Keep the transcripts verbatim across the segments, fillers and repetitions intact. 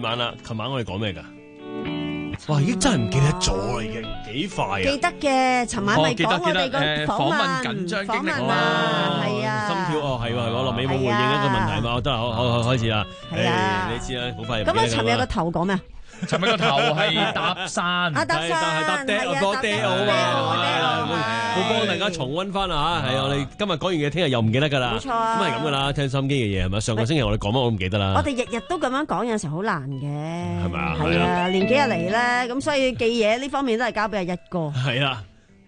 晚啦，琴晚我哋講咩㗎？哇！已經真係唔記得咗啦，已經幾快啊！ 記得嘅，尋晚咪講我哋個誒訪問緊張經歷啊，係啊， 心跳哦，係喎係喎，落尾冇回應一個問題嘛，得啦，好好好開始啦。 係啊， 你知啦，好快。 咁啊，尋日個頭講咩啊？ 尋日個頭係搭訕， 啊搭訕， 係搭爹，我爹好嘛，我幫大家重溫翻啦嚇，係我哋今日講完嘢，聽日又唔記得㗎啦。 冇錯啊， 咁係咁㗎啦，聽收音機嘅嘢係咪？上個星期我哋講乜我都唔記得啦。 我哋日日都咁樣講，有時候好難嘅， 係咪啊？ 係啊，年幾日嚟咧，咁所以記嘢呢方面都係交俾阿一哥。 係啦。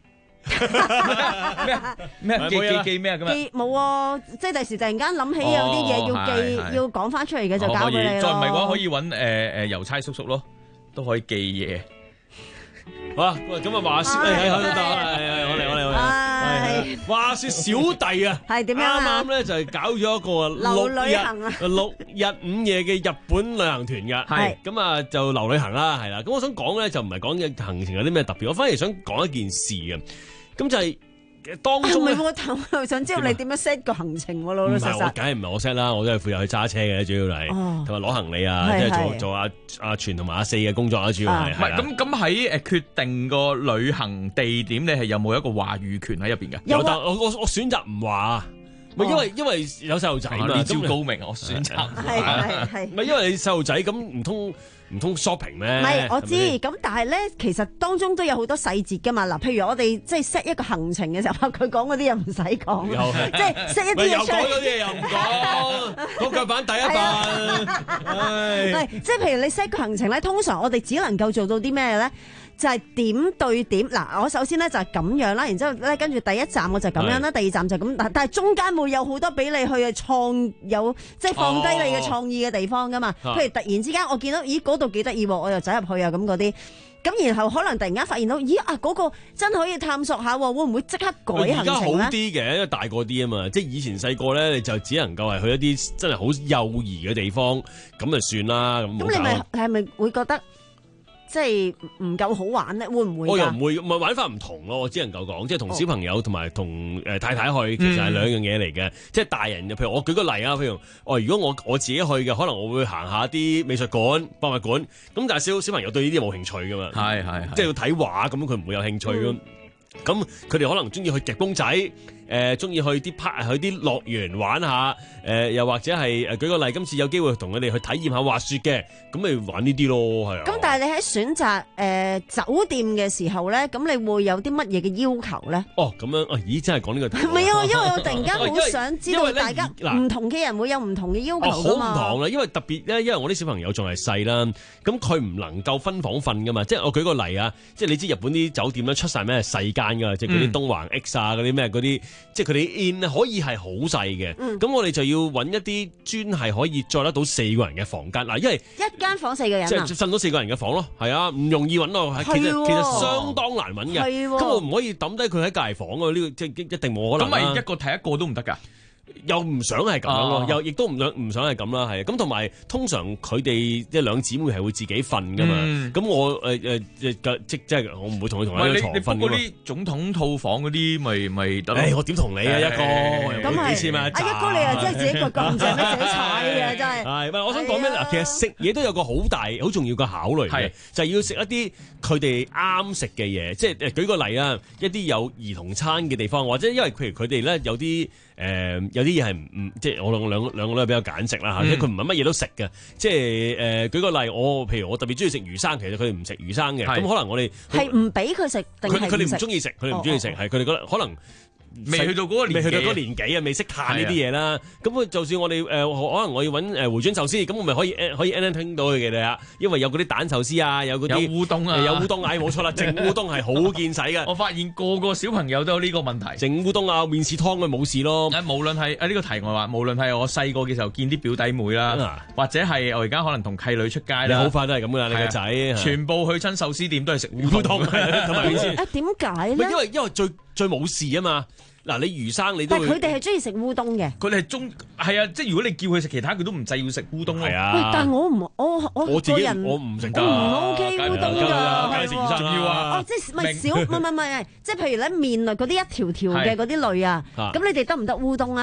咩咩記記記咩啊？咁啊記冇啊！即係第時突然間諗起有啲嘢要記，要講翻出嚟嘅就交俾你咯。 再唔係嘅話，可以揾誒誒郵差叔叔咯，都可以記嘢。 好啊，咁啊話説，係係得啦，係係我嚟我嚟我嚟。係話説小弟啊， 係點樣啊？ 啱啱咧就係搞咗一個流旅行啊， 六日五夜嘅日本旅行團㗎。係咁啊，就流旅行啦，係啦。咁我想講咧就唔係講嘅行程有啲咩特別，我反而想講一件事嘅。咁就係當中咧， 唔係我頭想知道你點樣 set 個行程喎，老老實實。 我梗係唔係我 set 啦，我都係負責去揸車嘅，主要係同埋攞行李啊，即係做做阿阿全同埋阿四嘅工作啦，主要係。 唔係咁咁喺誒決定個旅行地點，你係有冇一個話語權喺入邊嘅？ 有得我我我選擇唔話，唔係因為因為有細路仔嘛， 呢招高明，我選擇係係係。 唔係因為你細路仔咁唔通？唔通 shopping 咩？ 唔係我知，咁但係咧，其實當中都有好多細節噶嘛。嗱，譬如我哋即係 set 一個行程嘅時候，佢講嗰啲又唔使講，即係 set 一啲嘢出嚟。又講嗰啲嘢又唔講，個腳板第一板。係，即係譬如你 set 個行程咧，通常我哋只能夠做到啲咩咧？就係點對點。嗱，我首先咧就係咁樣啦，然之後咧跟住第一站我就咁樣啦，第二站就咁，但但係中間會有好多俾你去創有即係放低你嘅創意嘅地方噶嘛。譬如突然之間我見到咦嗰度幾得意喎，我又走入去啊咁嗰啲，咁然後可能突然間發現到咦啊嗰個真係可以探索下喎，會唔會即刻改行程咧？而家好啲嘅，因為大個啲啊嘛，即係以前細個咧你就只能夠係去一啲真係好幼兒嘅地方，咁就算啦。咁咁你咪係咪會覺得？即係唔夠好玩咧，會唔會？ 我又唔會，唔係玩法唔同咯。我只能夠講，即係同小朋友同埋同誒太太去，其實係兩樣嘢嚟嘅。嗯、即係大人，譬如我舉個例啊，譬如哦，如果我我自己去嘅，可能我會行下啲美術館、博物館。咁但係小小朋友對呢啲冇興趣噶嘛， 係係， 即係要睇畫咁，佢唔會有興趣咯。咁佢哋可能中意去夾公仔。誒中意去啲 park 去啲樂園玩下，誒、呃、又或者係誒舉個例，今次有機會同佢哋去體驗下滑雪嘅，咁咪玩呢啲咯，係啊。咁但係你喺選擇誒、呃、酒店嘅時候咧，咁你會有啲乜嘢嘅要求咧？ 哦，咁樣啊，咦，真係講呢個題。 唔係啊，因為我突然間好想知道大家唔同嘅人會有唔同嘅要求㗎嘛。 好唔同啦，因為特別咧，因為我啲小朋友仲係細啦，咁佢唔能夠分房瞓噶嘛。即係我舉個例啊，即係你知日本啲酒店咧出晒咩細間㗎，即係嗰啲東橫 X 啊，嗰啲咩嗰啲，即係佢哋 in 可以係好細嘅。咁、嗯、我哋就要揾一啲專係可以載得到四個人嘅房間嗱，因為一間房四個人、啊， 即係瞓到四個人嘅房咯，係啊，唔容易揾咯，其實其實相當難揾嘅。咁我唔可以抌低佢喺隔離房啊，呢、呢個即係一定冇可能。 咁咪一個睇一個都唔得㗎。 又唔想係咁樣咯，啊、又亦都唔想唔想係咁啦，係咁同埋通常佢哋即係兩姊妹係會自己瞓噶嘛，咁、嗯、我誒誒、呃、即即係我唔會同佢同一張床瞓噶嘛。你嗰啲總統套房嗰啲咪咪得咯？ 誒我點同你啊、欸、一哥， 咁係幾千蚊一紮。 阿一哥你又真係自己個咁正咩自己踩嘅真係。 係，唔係我想講咩嗱？其實食嘢都有個好大好重要嘅考慮嘅，就係要食一啲佢哋啱食嘅嘢，即係誒舉個例啊，一啲有兒童餐嘅地方，或者因為譬如佢哋咧有啲。誒、呃、有啲嘢係唔即係我兩兩兩個都係比較揀食啦嚇，即係佢唔係乜嘢都食嘅，即係誒、呃、舉個例，我譬如我特別中意食魚生，其實佢哋唔食魚生嘅，咁可能我哋係唔俾佢食定係佢哋唔中意食，佢哋唔中意食，係佢哋覺得可能。 未去到嗰個未去到嗰個年紀啊，未識嘆呢啲嘢啦。咁啊，就算我哋誒、呃、可能我要揾誒回轉壽司，咁我咪可以可以 end 聽到佢嘅啦。因為有嗰啲蛋壽司啊，有嗰啲有烏冬啊， 有烏冬嗌冇錯啦，整烏冬係好見使嘅。 我發現個個小朋友都有呢個問題， 整烏冬啊，麵豉湯佢冇事咯。 誒，無論係誒呢個題外話，無論係我細個嘅時候見啲表弟妹啦，嗯、或者係我而家可能同契女出街啦， 你好快都係咁噶啦，你個仔、啊、 全部去親壽司店都係食烏冬同埋麵豉。 誒點解咧？ 因為因為最最冇事啊嘛。嗱，你魚生你都， 但係佢哋係中意食烏冬嘅。 佢哋係中係啊，即係如果你叫佢食其他，佢都唔制要食烏冬咯。 係啊。 喂，但係我唔我我我自己人我唔食得。 我唔 OK 烏冬㗎。 梗係食魚生仲要啊。 哦，即係唔係少？唔係唔係，即係譬如咧麵類嗰啲一條條嘅嗰啲類啊。咁你哋得唔得烏冬啊？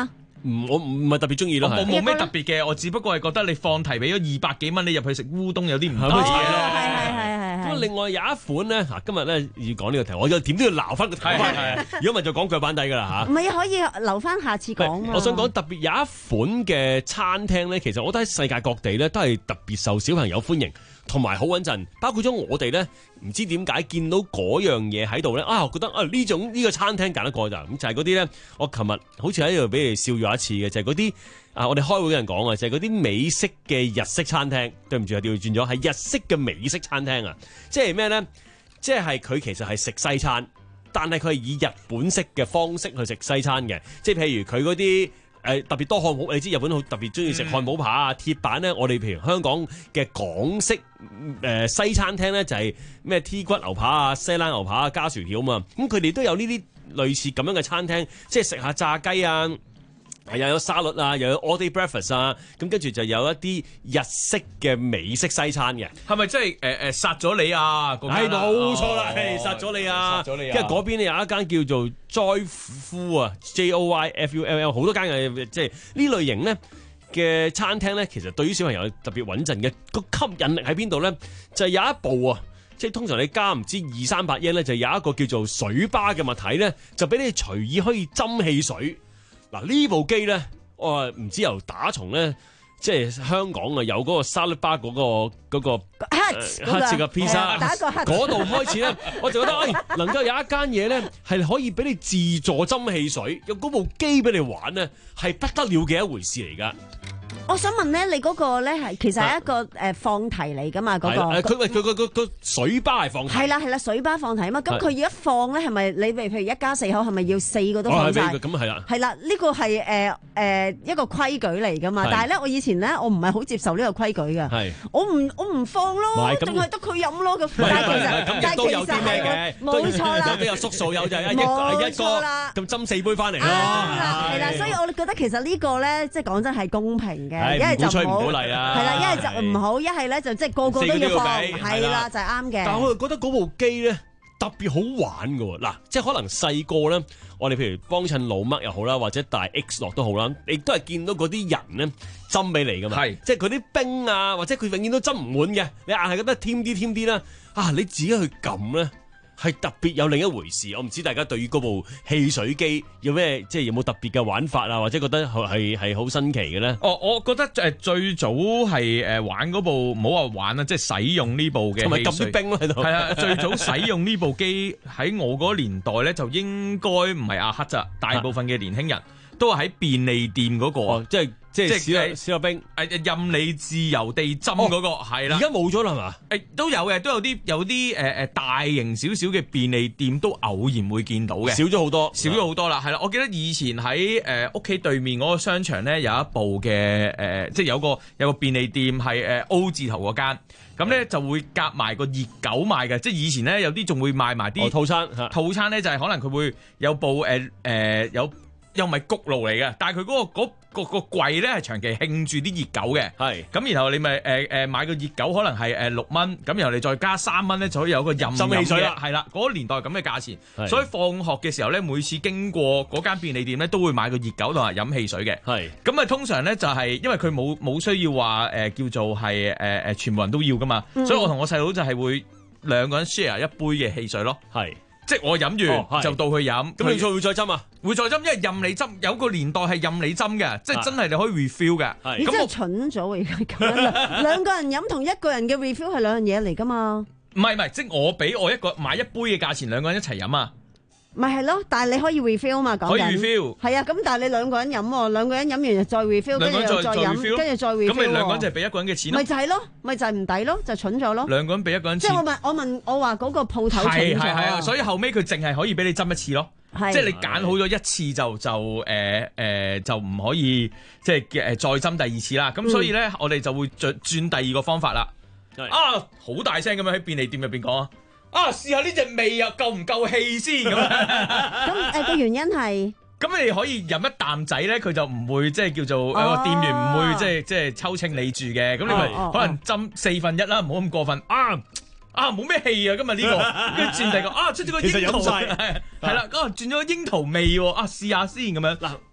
唔我唔係特別中意咯。 我冇咩特別嘅，我只不過係覺得你放題俾咗二百幾蚊，你入去食烏冬有啲唔得係係係係。 咁另外有一款咧，嗱今日咧要講呢個題，我又點都要撈翻個題翻嚟。如果唔係就講腳板底㗎啦嚇。 唔係可以留翻下次講。 我想講特別有一款嘅餐廳咧，其實我覺得喺世界各地咧都係特別受小朋友歡迎。同埋好穩陣，包括咗我哋咧，唔知點解見到嗰樣嘢喺度咧，啊，我覺得啊呢種呢、呢個餐廳揀得過咋，咁就係嗰啲咧，我琴日好似喺度俾你笑咗一次嘅，就係嗰啲啊，我哋開會嘅人講啊，就係嗰啲美式嘅日式餐廳，對唔住啊，調轉咗係日式嘅美式餐廳啊，即係咩咧？即係佢其實係食西餐，但係佢係以日本式嘅方式去食西餐嘅，即係譬如佢嗰啲。誒特別多漢堡，你知日本好特別中意食漢堡扒啊、鐵板咧。我哋譬如香港嘅港式誒、呃、西餐廳咧，就係咩 T 骨牛扒啊、西冷牛扒啊加薯條啊嘛。咁佢哋都有呢啲類似咁樣嘅餐廳，即係食下炸雞啊，又有沙律啊，又有 all day breakfast 啊。咁跟住就有一啲日式嘅美式西餐嘅， 係咪即係誒誒殺咗你啊？ 係冇錯啦，係殺咗你啊！ 殺咗你啊！ 因為嗰邊有一間叫做 Joyful 啊 ，J O Y F U L L， 好多間嘅，即係呢類型咧嘅餐廳咧，其實對於小朋友特別穩陣嘅個吸引力喺邊度咧？就係、有一部啊，即係通常你加唔知二三百yen咧，就有一個叫做水吧嘅物體咧，就俾你隨意可以斟汽水。嗱呢部機咧，我唔知由打從咧。即係香港啊，有嗰個沙律巴嗰個嗰個黑色嘅披薩，嗰度開始咧，我就覺得，哎，能夠有一間嘢咧，係可以俾你自助斟汽水，有嗰部機俾你玩咧，係不得了嘅一回事嚟㗎。 我想問咧，你嗰個咧係其實係一個誒放題嚟㗎嘛？嗰個佢佢佢個水吧係放題， 係啦係啦，水吧放題啊嘛。咁佢要一放咧，係咪你譬如一家四口係咪要四個都放晒？ 咁係啦。係啦，呢個係誒誒一個規矩嚟㗎嘛。但係咧，我以前咧，我唔係好接受呢個規矩㗎。係，我唔我唔放咯，淨係得佢飲咯咁。但係其實但係其實係冇錯啦， 都有縮數有就係一個一個咁斟四杯翻嚟咯。 係啦，所以我覺得其實呢個咧，即係講真係公平。一係就唔好， 唔鼓勵啊！ 係啦，一係就唔好，一係咧就即係個個都要放，係啦，就係啱嘅。 但係我覺得嗰部機咧特別好玩㗎喎，嗱，即係可能細個咧，我哋譬如幫襯老麥又好啦，或者大 X 樂都好啦，亦都係見到嗰啲人咧斟俾你㗎嘛，係，即係佢啲冰啊，或者佢永遠都斟唔滿嘅，你硬係覺得添啲添啲啦，啊，你自己去撳咧。係特別有另一回事，我唔知大家對於嗰部汽水機有咩，即係有冇特別嘅玩法啊，或者覺得係係好新奇嘅咧？ 哦，我覺得誒最早係誒玩嗰部，唔好話玩啦，即係使用呢部嘅，同埋撳啲冰咯喺度。 係啊，最早使用呢部機喺我嗰年代咧，就應該唔係阿黑咋，大部分嘅年輕人都係喺便利店嗰、嗰個， 哦、即係。即係少有少有冰， 誒任你自由地斟嗰個係啦。 而家冇咗啦係嘛？ 誒都有嘅，都有啲有啲誒誒大型少少嘅便利店都偶然會見到嘅。 少咗好多， 少咗好多啦，係啦。我記得以前喺誒屋企對面嗰個商場咧，有一部嘅誒，即係有個有個便利店係誒 O 字頭嗰間，咁咧就會夾埋個熱狗賣嘅。即係以前咧有啲仲會賣埋啲套餐， 套餐咧就係可能佢會有部誒誒有又唔係焗爐嚟嘅，但係佢嗰個嗰。個個櫃咧係長期興住啲熱狗嘅，係咁然後你咪誒誒買個熱狗可能係誒六蚊，咁然後你再加三蚊咧就可以有個任飲汽水啦，係啦，嗰個年代咁嘅價錢，所以放學嘅時候咧，每次經過嗰間便利店咧，都會買個熱狗同埋飲汽水嘅，係咁啊通常咧就係因為佢冇冇需要話誒叫做係誒誒全部人都要噶嘛，嗯、所以我同我細佬就係會兩個人 share 一杯嘅汽水咯，係。即係我飲完、哦、就到佢飲， 咁你再會再斟啊？ 會再斟，因為任你斟，有個年代係任你斟嘅，即係真係你可以 refill 嘅。 你真係蠢咗而家咁樣，兩個人飲同一個人嘅 refill 係兩樣嘢嚟噶嘛？ 唔係唔係，即係我俾我一個買一杯嘅價錢，兩個人一齊飲啊！ 咪係咯，但係你可以 refill 嘛？講緊可以 refill， 係啊，咁但係你兩個人飲喎，兩個人飲完就再 refill，跟住又再飲，跟住再 refill， 咁你兩個人就係俾一個人嘅錢咯？ 咪就係咯，咪就係唔抵咯，就蠢咗咯。 兩個人俾一個人錢， 即係我問我問我話嗰個鋪頭蠢咗， 係係係啊，所以後尾佢淨係可以俾你斟一次咯，即係你揀好咗一次就就誒誒、呃、就唔可以即係誒再斟第二次啦。咁所以咧，嗯、我哋就會轉轉第二個方法啦。啊，好大聲咁樣喺便利店入邊講啊！啊！試下呢隻味又夠唔夠氣先咁。 咁誒個原因係， 咁你可以飲一啖仔咧，佢就唔會即係叫做誒店員唔會即係即係抽清你住嘅。咁你咪可能斟四分一啦，唔好咁過分。啊啊冇咩氣啊！今日呢個跟住轉第二個啊出咗個櫻桃，係係啦，啊轉咗個櫻桃味喎。啊試下先咁樣。嗱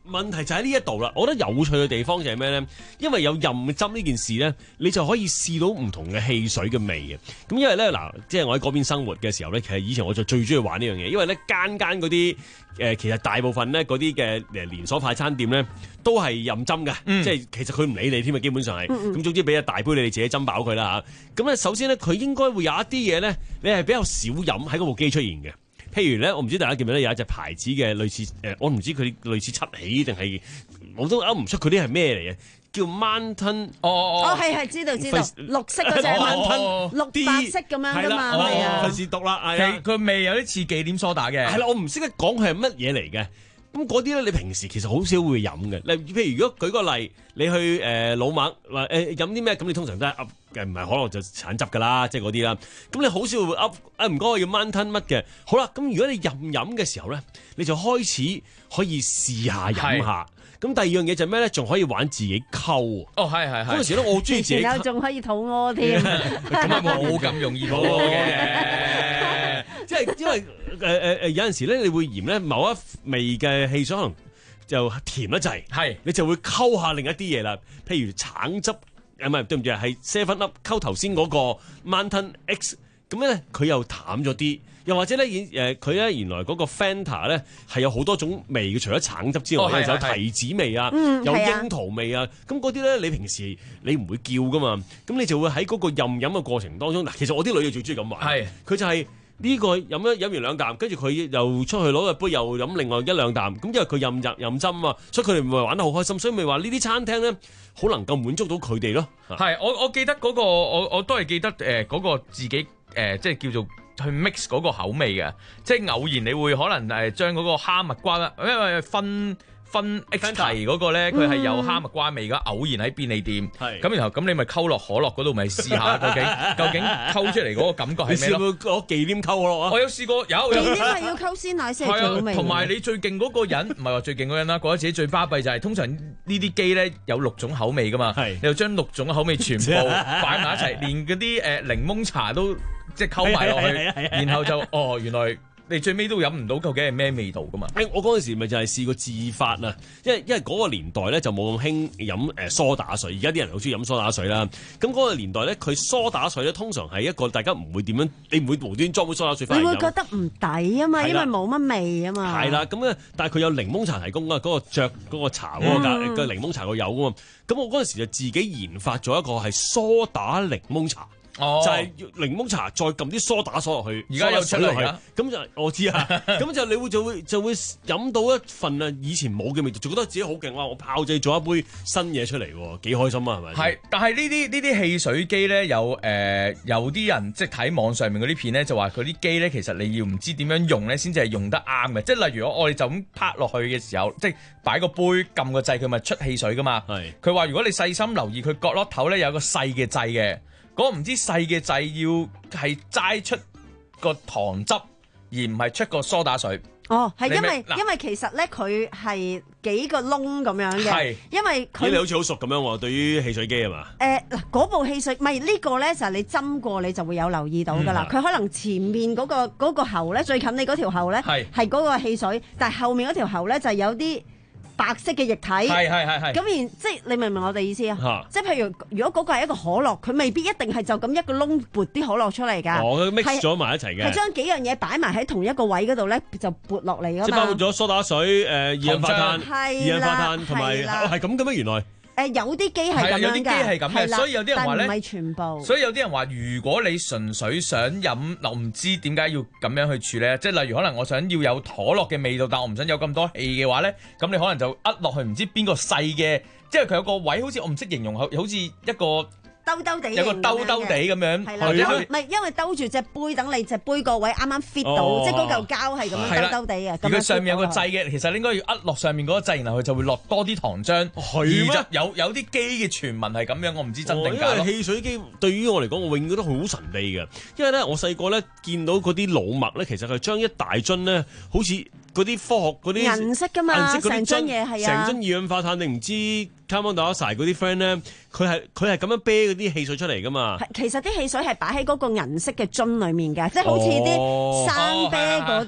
問題就喺呢一度啦。我覺得有趣嘅地方就係咩咧？因為有任斟呢件事咧，你就可以試到唔同嘅汽水嘅味嘅。咁因為咧嗱，即係我喺嗰邊生活嘅時候咧，其實以前我就最中意玩呢樣嘢，因為咧間間嗰啲誒，其實大部分咧嗰啲嘅誒連鎖快餐店咧都係任斟嘅，嗯、即係其實佢唔理你添啊，基本上係咁。嗯嗯總之俾一大杯你，你自己斟飽佢啦嚇。咁咧首先咧，佢應該會有一啲嘢咧，你係比較少飲喺嗰部機出現嘅。譬如咧，我唔知大家記唔記得有一隻牌子嘅類似誒、呃，我唔知佢類似七喜定係，我都噏唔出佢啲係咩嚟嘅，叫 Mountain。 哦哦哦，係係知道知道，綠色嗰隻 Mountain，綠白色咁樣噶嘛，係啊。 費事讀啦，係啊。 佢味有啲似忌廉梳打嘅。 係啦，我唔識得講佢係乜嘢嚟嘅。咁嗰啲咧，你平時其實好少會飲嘅。例譬如如果舉個例，你去誒、呃、老麥話誒飲啲咩，咁你通常都係噏嘅，唔係可樂就橙汁噶啦，即係嗰啲啦。咁你好少會噏誒唔該我要 Mountain 乜嘅。好啦，咁如果你任飲嘅時候咧，你就開始可以試下飲下。咁第二樣嘢就係咩咧？仲可以玩自己溝。 哦，係係係。 嗰陣時咧，我好中意自己。 然後仲可以肚屙添。 咁啊冇咁容易肚屙嘅。 即係因為誒誒誒有陣時咧，你會嫌咧某一味嘅汽水可能就甜得滯，係你就會溝下另一啲嘢啦。譬如橙汁，誒唔係對唔住，係 Seven Up 溝頭先嗰個 Mountain X， 咁咧佢又淡咗啲。又或者咧，誒佢咧原來嗰個 Fanta 咧係有好多種味嘅，除咗橙汁之外，哦、有提子味啊，嗯、有櫻桃味啊。咁嗰啲咧，你平時你唔會叫噶嘛，咁你就會喺嗰個任飲嘅過程當中，嗱，其實我啲女就最中意咁玩，係佢就係呢個飲一飲完兩啖，跟住佢又出去攞個杯又飲另外一兩啖，咁因為佢任任任斟啊，所以佢哋唔係玩得好開心，所以咪話呢啲餐廳咧好能夠滿足到佢哋咯。 係我我記得嗰、嗰個我我都係記得誒嗰、呃嗰個自己誒、呃、即係叫做。去 mix 嗰個口味嘅，即係偶然你會可能誒將嗰個哈密瓜啦，因為分分 X 提嗰個咧，佢係有哈密瓜味嘅，偶然喺便利店，咁然後咁你咪溝落可樂嗰度咪試下究竟究竟溝出嚟嗰個感覺係咩咯？ 你試過攞忌廉溝可樂啊？ 我有試過，有忌廉係要溝鮮奶先係最好味。 同埋你最勁嗰個人，唔係話最勁嗰個人啦，覺得自己最巴閉就係通常呢啲機咧有六種口味噶嘛，你就將六種口味全部擺埋一齊，連嗰啲誒檸檬茶都。即係溝埋落去，然後就哦，原來你最尾都飲唔到究竟係咩味道噶嘛？ 誒，我嗰陣時咪就係試過自發啊，因為因為嗰個年代咧就冇咁興飲誒梳打水，而家啲人好中意飲梳打水啦。咁嗰個年代咧，佢梳打水咧通常係一個大家唔會點樣，你唔會無端裝杯梳打水翻嚟飲。 你會覺得唔抵啊嘛，因為冇乜味啊嘛。 係啦，咁咧，但係佢有檸檬茶提供啊，嗰、嗰個著嗰個茶嗰個個檸檬茶個有噶嘛。咁我嗰陣時就自己研發咗一個係梳打檸檬茶。哦、就係檸檬茶，再撳啲梳打鎖落去， 而家又出嚟啦。 咁就我知啊，咁就你會就會就會飲到一份啊以前冇嘅味道，就覺得自己好勁哇！我炮製咗一杯新嘢出嚟，幾開心啊，係咪？係， 但係呢啲呢啲汽水機咧，有誒、呃、有啲人即係睇網上面嗰啲片咧，就話佢啲機咧，其實你要唔知點樣用咧，先至係用得啱嘅。即係例如我哋就咁拍落去嘅時候，即係擺個杯撳個掣，佢咪出汽水噶嘛。係，佢話如果你細心留意佢角落頭咧有個細嘅掣嘅。嗰個唔知細嘅掣要係齋出個糖汁，而唔係出個梳打水。 哦，係因為因為其實咧佢係幾個窿咁樣嘅，係因為佢你好似好熟咁樣喎，對於汽水機係嘛？ 誒嗱，嗰部汽水唔係呢個咧，就係你斟過你就會有留意到㗎啦。佢、嗯、可能前面嗰、嗰個嗰個喉咧最近你嗰條喉咧係係嗰個汽水，但係後面嗰條喉咧就係有啲白色嘅液體，係係係係，咁然即係你明唔明我哋意思啊？即係譬如如果嗰個係一個可樂，佢未必一定係就咁一個窿撥啲可樂出嚟㗎。 哦，mix 咗埋一齊嘅，係將幾樣嘢擺埋喺同一個位嗰度咧，就撥落嚟㗎嘛。 即係包括咗梳打水、誒二氧化碳、二氧化碳同埋係咁嘅咩？原來。 誒有啲機係咁樣㗎， 有啲機係咁嘅，所以有啲人話咧， 唔係全部。 所以有啲人話，如果你純粹想飲，我唔知點解要咁樣去處理，即係例如可能我想要有可樂嘅味道，但我唔想有咁多氣嘅話咧，咁你可能就呃落去唔知邊個細嘅，即係佢有個位，好似我唔識形容，好似一個。兜兜地，有個兜兜地咁樣，係啦， 唔係因為兜住隻杯，等你隻杯個位啱啱 fit 到，哦、即係嗰嚿膠係咁樣兜兜地嘅。 如果上面有個掣嘅，其實你應該要扼落上面嗰個掣，然後佢就會落多啲糖漿。係咩？有有啲機嘅傳聞係咁樣，我唔知真定假。 因為汽水機對於我嚟講，我永遠覺得好神秘嘅。因為咧，我細個咧見到嗰啲老麥咧，其實係將一大樽咧，好似嗰啲科學嗰啲銀色㗎嘛，成樽嘢係啊， 成樽二氧化碳定唔知 carbon dioxide 嗰啲 friend 咧，佢係佢係咁樣啤嗰啲汽水出嚟㗎嘛。 其實啲汽水係擺喺嗰個銀色嘅樽裡面嘅，即係好似啲生啤嗰啲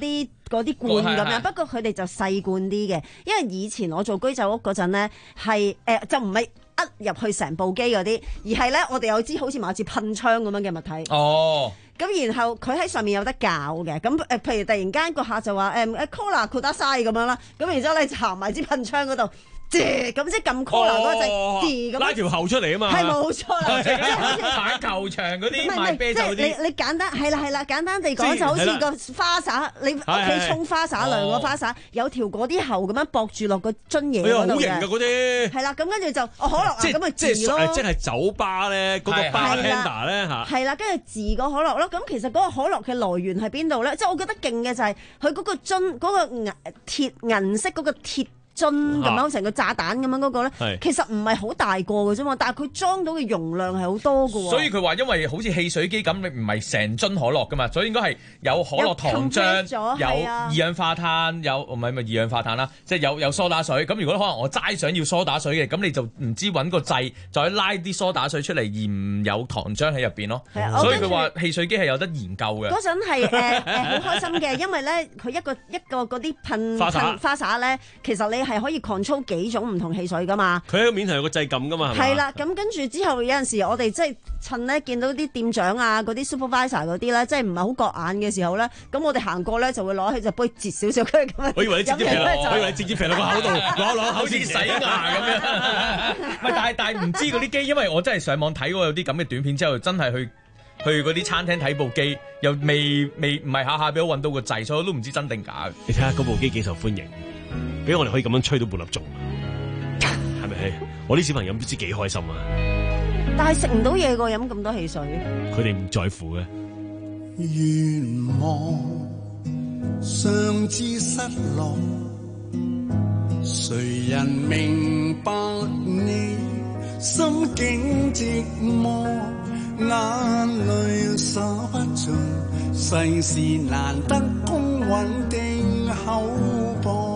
嗰啲罐咁樣，不過佢哋就細罐啲嘅，因為以前我做居酒屋嗰陣咧，係誒、呃、就唔係呃入去成部機嗰啲，而係咧我哋有支好似馬似噴槍咁樣嘅物體。哦。咁然後佢喺上面有得校嘅，咁誒譬如突然間個客就話誒誒 Cola 括得晒咁樣啦，咁然之後咧就行埋支噴槍嗰度。咁即係撳 Cola 嗰隻，咁拉條喉出嚟啊嘛， 係冇錯啦，即係好似棒球場嗰啲賣啤酒嗰啲， 即係你你簡單係啦係啦，簡單地講就好似個花灑，你屋企沖花灑涼個花灑，有條嗰啲喉咁樣駁住落個樽嘢嗰度嘅，好型㗎嗰啲，係啦，咁跟住就哦可樂啊，咁咪治咯， 即係酒吧咧嗰個 bartender 咧嚇， 係啦，跟住治個可樂咯，咁其實嗰個可樂嘅來源係邊度咧？即係我覺得勁嘅就係佢嗰個樽嗰個銀鐵銀色嗰個鐵樽咁樣成個炸彈咁樣嗰個咧，其實唔係好大個嘅啫嘛，但係佢裝到嘅容量係好多嘅喎。 所以佢話因為好似汽水機咁，你唔係成樽可樂噶嘛，所以應該係有可樂糖漿，有二氧化碳，有唔係咪二氧化碳啦，即係有有梳打水。咁如果可能我齋想要梳打水嘅，咁你就唔知揾個掣再拉啲梳打水出嚟，而唔有糖漿喺入邊咯。所以佢話汽水機係有得研究嘅。 嗰陣係誒誒好開心嘅，因為咧佢一個一個嗰啲噴噴花灑咧，其實你係可以 control 幾種唔同汽水噶嘛？佢喺個面頭有個掣撳噶嘛？ 係啦，咁跟住之後有陣時我哋即係趁咧見到啲店長啊、嗰啲 supervisor 嗰啲咧，即係唔係好覺眼嘅時候咧，咁我哋行過咧就會攞起隻杯截少少佢咁樣。 我以為你直接肥，我以為你直接肥落個口度，攞攞口先洗牙咁樣。 唔係，但係但係唔知嗰啲機，因為我真係上網睇過有啲咁嘅短片之後，真係去去嗰啲餐廳睇部機，又未未唔係下下俾我揾到個掣，所以我都唔知真定假。 你睇下嗰部機幾受歡迎。俾我哋可以咁樣吹到半粒鐘，係咪？我啲小朋友唔知幾開心啊！ 但係食唔到嘢㗎，飲咁多汽水， 佢哋唔在乎嘅。 願望尚知失落，誰人明白你心境寂寞，眼淚灑不盡，世事難得公允定厚薄。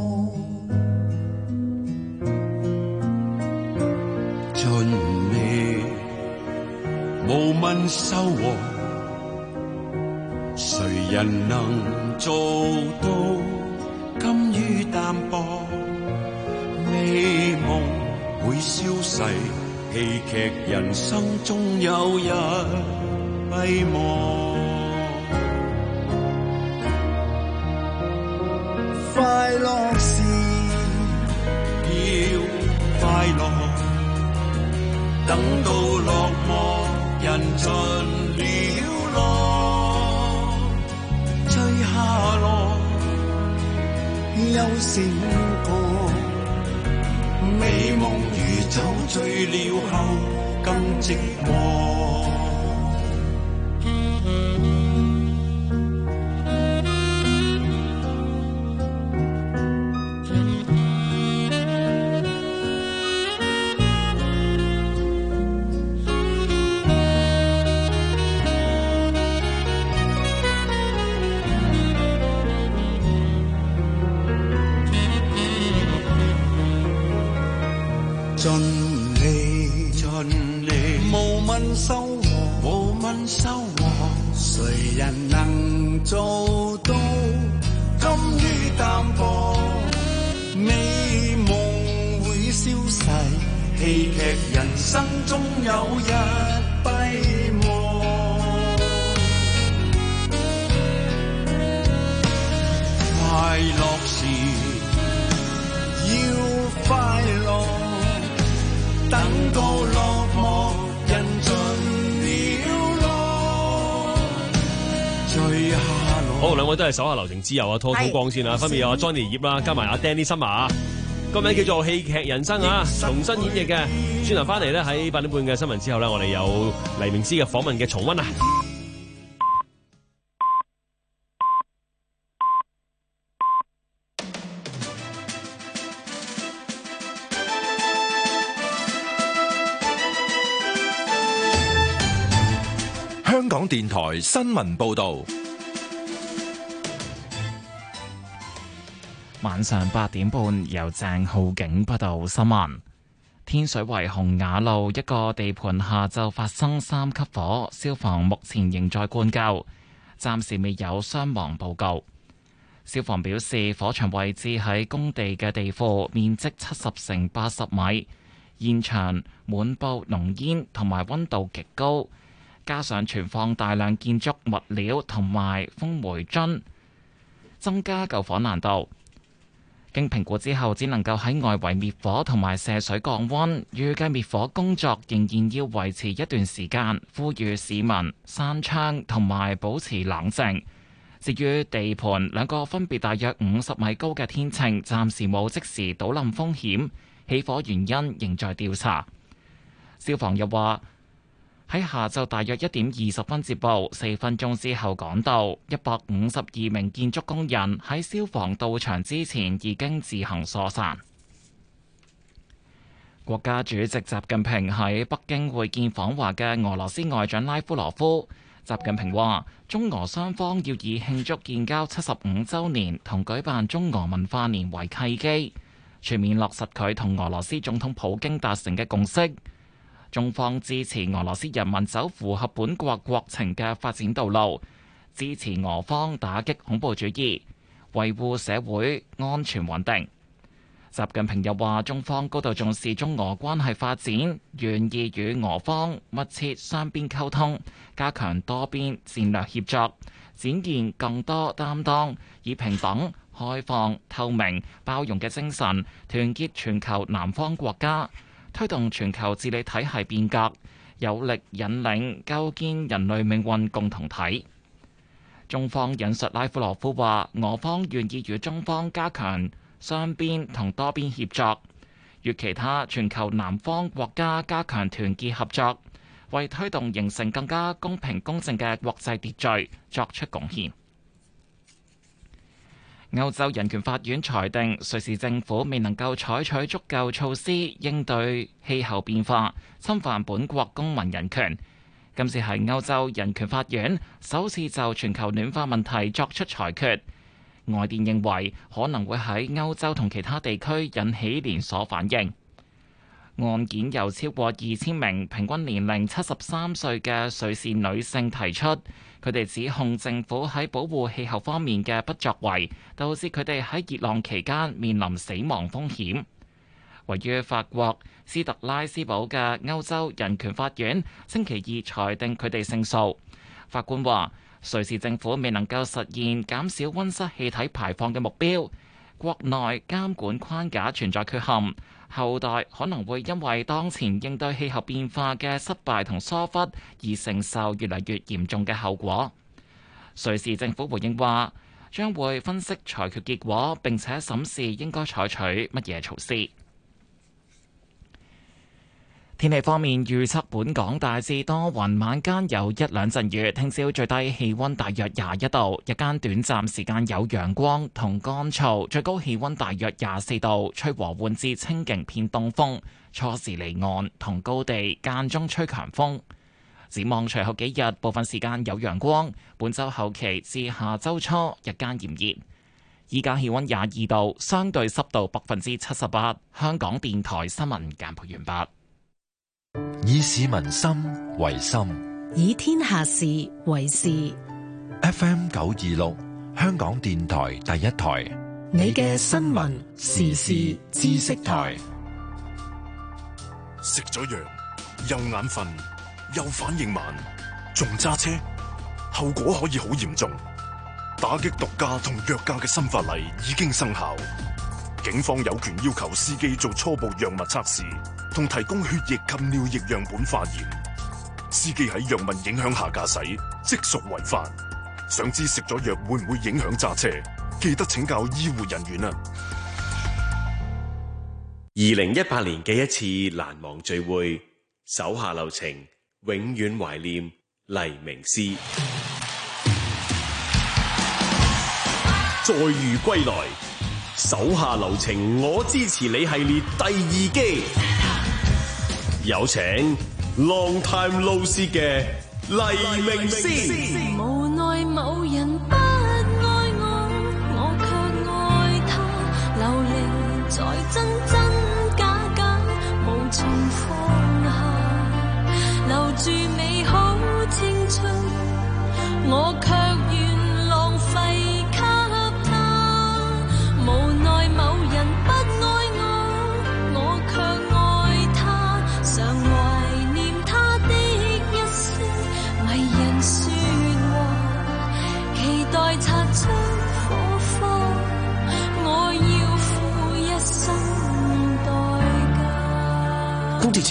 盡力無問收穫，誰人能做到甘於淡薄？美夢會消逝，戲劇人生終有日閉幕。快樂時要快樂，等到落寞人盡了落，追下落又醒覺，美夢如酒醉了後更寂寞。盡力盡力，無問收穫，無問收穫，誰人能做到甘於淡薄？美夢會消逝，戲劇人生終有日閉幕。快樂時要快樂，等到落寞人盡了落，最下落。 好，兩位都係手下留情之友啊，拖拖光先啦，分別有阿 Johnny 葉啦，加埋阿 Danny Summer 啊，個名叫做戲劇人生啊，重新演繹嘅。轉頭翻嚟咧，喺八點半嘅新聞之後咧，我哋有黎明詩嘅訪問嘅重溫啊。 香港電台新聞報道， 晚上八點半由鄭浩景報道新聞。天水圍洪雅路一個地盤下晝發生三級火，消防目前仍在灌救，暫時未有傷亡報告。 消防表示，火場位置喺工地嘅地庫，面積七十乘八十米，現場滿布濃煙同埋溫度極高，加上存放大量建築物料同埋風煤樽，增加救火難度。經評估之後，只能夠喺外圍滅火同埋射水降溫，預計滅火工作仍然要維持一段時間，呼籲市民閂窗同埋保持冷靜。至於地盤兩個分別大約五十米高嘅天秤，暫時冇即時倒冧風險，起火原因仍在調查。消防又話，喺下晝大約一點二十分接報，四分鐘之後趕到，一百五十二名建築工人喺消防到場之前已經自行疏散。國家主席習近平喺北京會見訪華嘅俄羅斯外長拉夫羅夫。習近平話，中俄雙方要以慶祝建交七十五週年同舉辦中俄文化年為契機，全面落實佢同俄羅斯總統普京達成嘅共識。中方支持俄羅斯人民走符合本國國情嘅發展道路，支持俄方打擊恐怖主義，維護社會安全穩定。習近平又話，中方高度重視中俄關係發展，願意與俄方密切雙邊溝通，加強多邊戰略協作，展現更多擔當，以平等、開放、透明、包容嘅精神，團結全球南方國家，推動全球治理體系變革，有力引領構建人類命運共同體。中方引述拉夫羅夫話，俄方願意與中方加強雙邊同多邊協作，與其他全球南方國家加強團結合作，為推動形成更加公平公正嘅國際秩序作出貢獻。歐洲人權法院裁定，瑞士政府未能夠採取足夠措施應對氣候變化，侵犯本國公民人權。今次係歐洲人權法院首次就全球暖化問題作出裁決。外電認為可能會喺歐洲同其他地區引起連鎖反應。案件由超過二千名平均年齡七十三歲嘅瑞士女性提出，佢哋指控政府喺保護氣候方面嘅不作為，導致佢哋喺熱浪期間面臨死亡風險。位於法國斯特拉斯堡嘅歐洲人權法院星期二裁定佢哋勝訴。法官話，瑞士政府未能夠實現減少溫室氣體排放嘅目標，國內監管框架存在缺陷，後代可能會因為當前應對氣候變化嘅失敗同疏忽而承受越嚟越嚴重嘅後果。瑞士政府回應話，將會分析裁決結果，並且審視應該採取乜嘢措施。天氣方面，預測本港大致多雲，晚間有一兩陣雨。聽朝最低氣溫大約廿一度，日間短暫時間有陽光同乾燥，最高氣溫大約廿四度，吹和緩至清勁偏東風，初時離岸同高地間中吹強風。展望隨後幾日，部分時間有陽光，本周後期至下周初日間炎熱。依家氣溫廿二度，相對濕度百分之七十八。香港電台新聞簡報完畢。 以市民心為心， 以天下事為事。 F M 九二六，香港電台第一台， 你嘅新聞時事知識台。 食咗藥又眼瞓又反應慢，仲揸車，後果可以好嚴重。打擊毒駕同藥駕嘅新法例已經生效，警方有權要求司機做初步藥物測試，同提供血液及尿液樣本化驗。司機喺藥物影響下駕駛，即屬違法。想知食咗藥會唔會影響揸車？記得請教醫護人員啊！ 二零一八年嘅一次難忘聚會，手下留情，永遠懷念黎明詩。再遇歸來，手下留情，我支持你系列第二季，有請 Long Time No See 嘅黎明詩。 無奈某人不愛我，我卻愛他，流離在真真假假，無從放下，留住美好青春，我卻願浪費給他。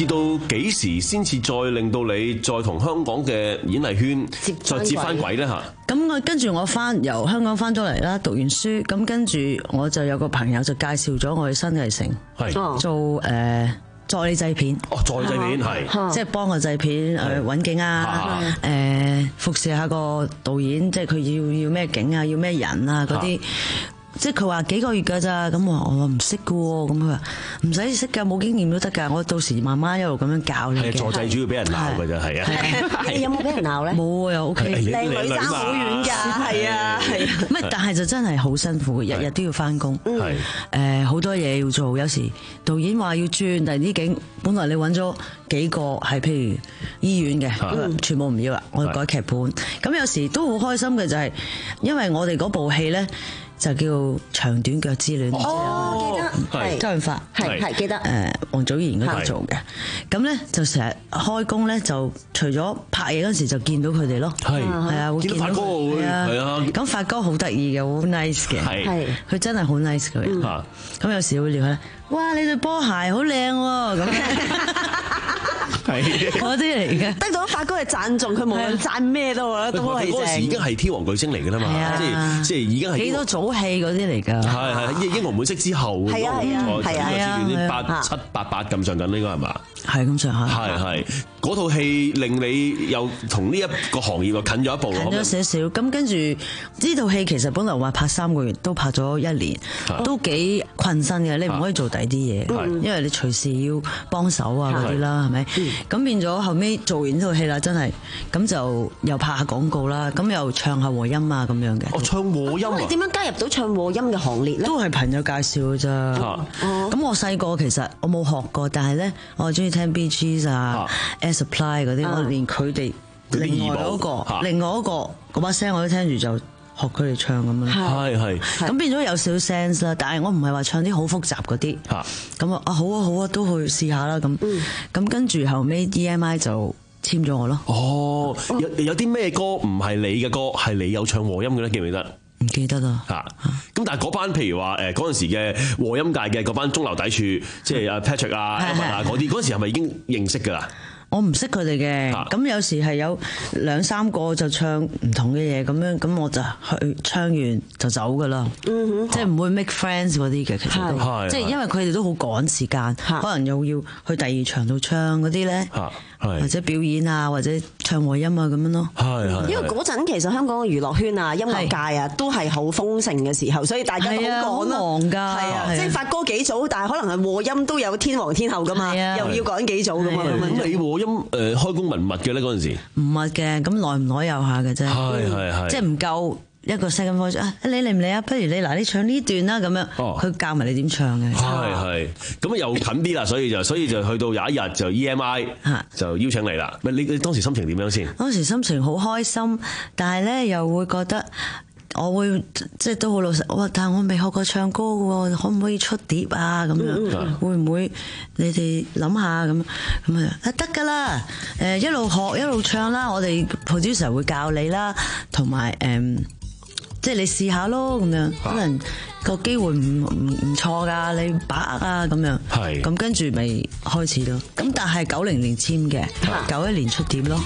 至到幾時先至再令到你再同香港嘅演藝圈再接翻軌咧嚇？ 咁我跟住我翻由香港翻咗嚟啦，讀完書，咁跟住我就有個朋友就介紹咗我去新藝城，係做誒。呃助理製片， 哦，助理製片係， 即係幫個製片誒揾景啊，誒服侍下個導演，即係佢要要咩景啊，要咩人啊嗰啲。即係佢話幾個月㗎咋，咁我我唔識㗎喎，咁佢話唔使識㗎，冇經驗都得㗎，我到時慢慢一路咁樣教你嘅。係助製主要俾人鬧㗎咋，係啊。 你有冇俾人鬧咧？ 冇啊，又 OK。 靚女爭好遠㗎，係啊，係。 唔係，但係就真係好辛苦，日日都要翻工。係。誒好多嘢要做，有時導演話要轉，但係啲景本來你揾咗幾個係譬如醫院嘅，全部唔要啦，我改劇本。咁有時都好開心嘅就係，因為我哋嗰部戲咧。就叫長短腳之戀。 哦，記得係周潤發， 係係記得。 誒，王祖賢嗰度做嘅，咁咧就成日開工咧，就除咗拍嘢嗰時就見到佢哋咯。係係啊，會見到佢。係啊，咁發哥好得意嘅，好 nice 嘅。係，佢真係好 nice 嘅人。咁有時會聊下，哇！你對波鞋好靚喎，咁。係嗰啲嚟嘅，得到發哥嘅讚頌，佢無論讚咩都覺得都係正。 嗰時已經係天王巨星嚟㗎啦嘛，即係即係已經係幾多組戲嗰啲嚟㗎。 係係英雄本色之後， 係啊係啊係啊， 啲八七八八咁上緊呢個係嘛？ 係咁上下。 係係嗰套戲令你又同呢一個行業又近咗一步。 近咗少少，咁跟住呢套戲其實本來話拍三個月，都拍咗一年，都幾困身嘅。你唔可以做第啲嘢，因為你隨時要幫手啊嗰啲啦，係咪？咁變咗後尾做完呢套戲啦，真係咁就又拍下廣告啦，咁又唱下和音啊咁樣嘅。 哦，唱和音啊！ 你點樣加入到唱和音嘅行列咧？ 都係朋友介紹㗎咋。咁我細個其實我冇學過，但係咧我係中意聽 Bee Gees 啊、Air Supply 嗰啲，我連佢哋另外嗰個、另外嗰個嗰把聲我都聽住就學佢哋唱咁樣。 係係。 咁變咗有少少 sense 啦，但係我唔係話唱啲好複雜嗰啲。咁啊啊好啊好啊，都去試下啦咁。咁跟住後尾 E M I 就簽咗我咯。 哦，有有啲咩歌唔係你嘅歌，係你有唱和音嘅咧？記唔記得？ 唔記得啦。 嚇！咁但係嗰班譬如話誒嗰陣時嘅和音界嘅嗰班中流砥柱，即係阿 Patrick 啊、Evan 啊嗰啲，嗰陣時係咪已經認識㗎啦？ 我唔識佢哋嘅，咁有時係有兩三個就唱唔同嘅嘢咁樣，咁我就去唱完就走噶啦，即係唔會 make friends 嗰啲嘅，其實都，即係因為佢哋都好趕時間，可能又要去第二場度唱嗰啲咧，或者表演啊，或者唱和音啊咁樣咯。 因為嗰陣其實香港嘅娛樂圈啊、音樂界啊都係好豐盛嘅時候，所以大家都好趕咯。 忙㗎， 係啊，即係發哥幾組，但係可能係和音都有天王天后㗎嘛，又要趕幾組㗎嘛。 咁你和音誒開工密唔密嘅咧嗰陣時？ 唔密嘅，咁耐唔耐有下嘅啫。係係係，即係唔夠一個 second voice 啊！你嚟唔嚟啊？不如你嗱，你唱呢段啦咁樣。哦，佢教埋你點唱嘅。 係係，咁啊又近啲啦，所以就所以就去到有一日就 E M I 就邀請你啦。咪你你當時心情點樣先？ 當時心情好開心，但係咧又會覺得。我會即係都好老實，我話但係我未學過唱歌嘅喎，可唔可以出碟啊？咁樣會唔會你哋諗下咁咁啊？得㗎啦，誒一路學一路唱啦，我哋 producer 會教你啦，同埋誒即係你試下咯，咁樣可能個機會唔唔唔錯㗎，你把握啊咁樣。係咁跟住咪開始咯。咁但係九零年簽嘅，九一年出碟咯。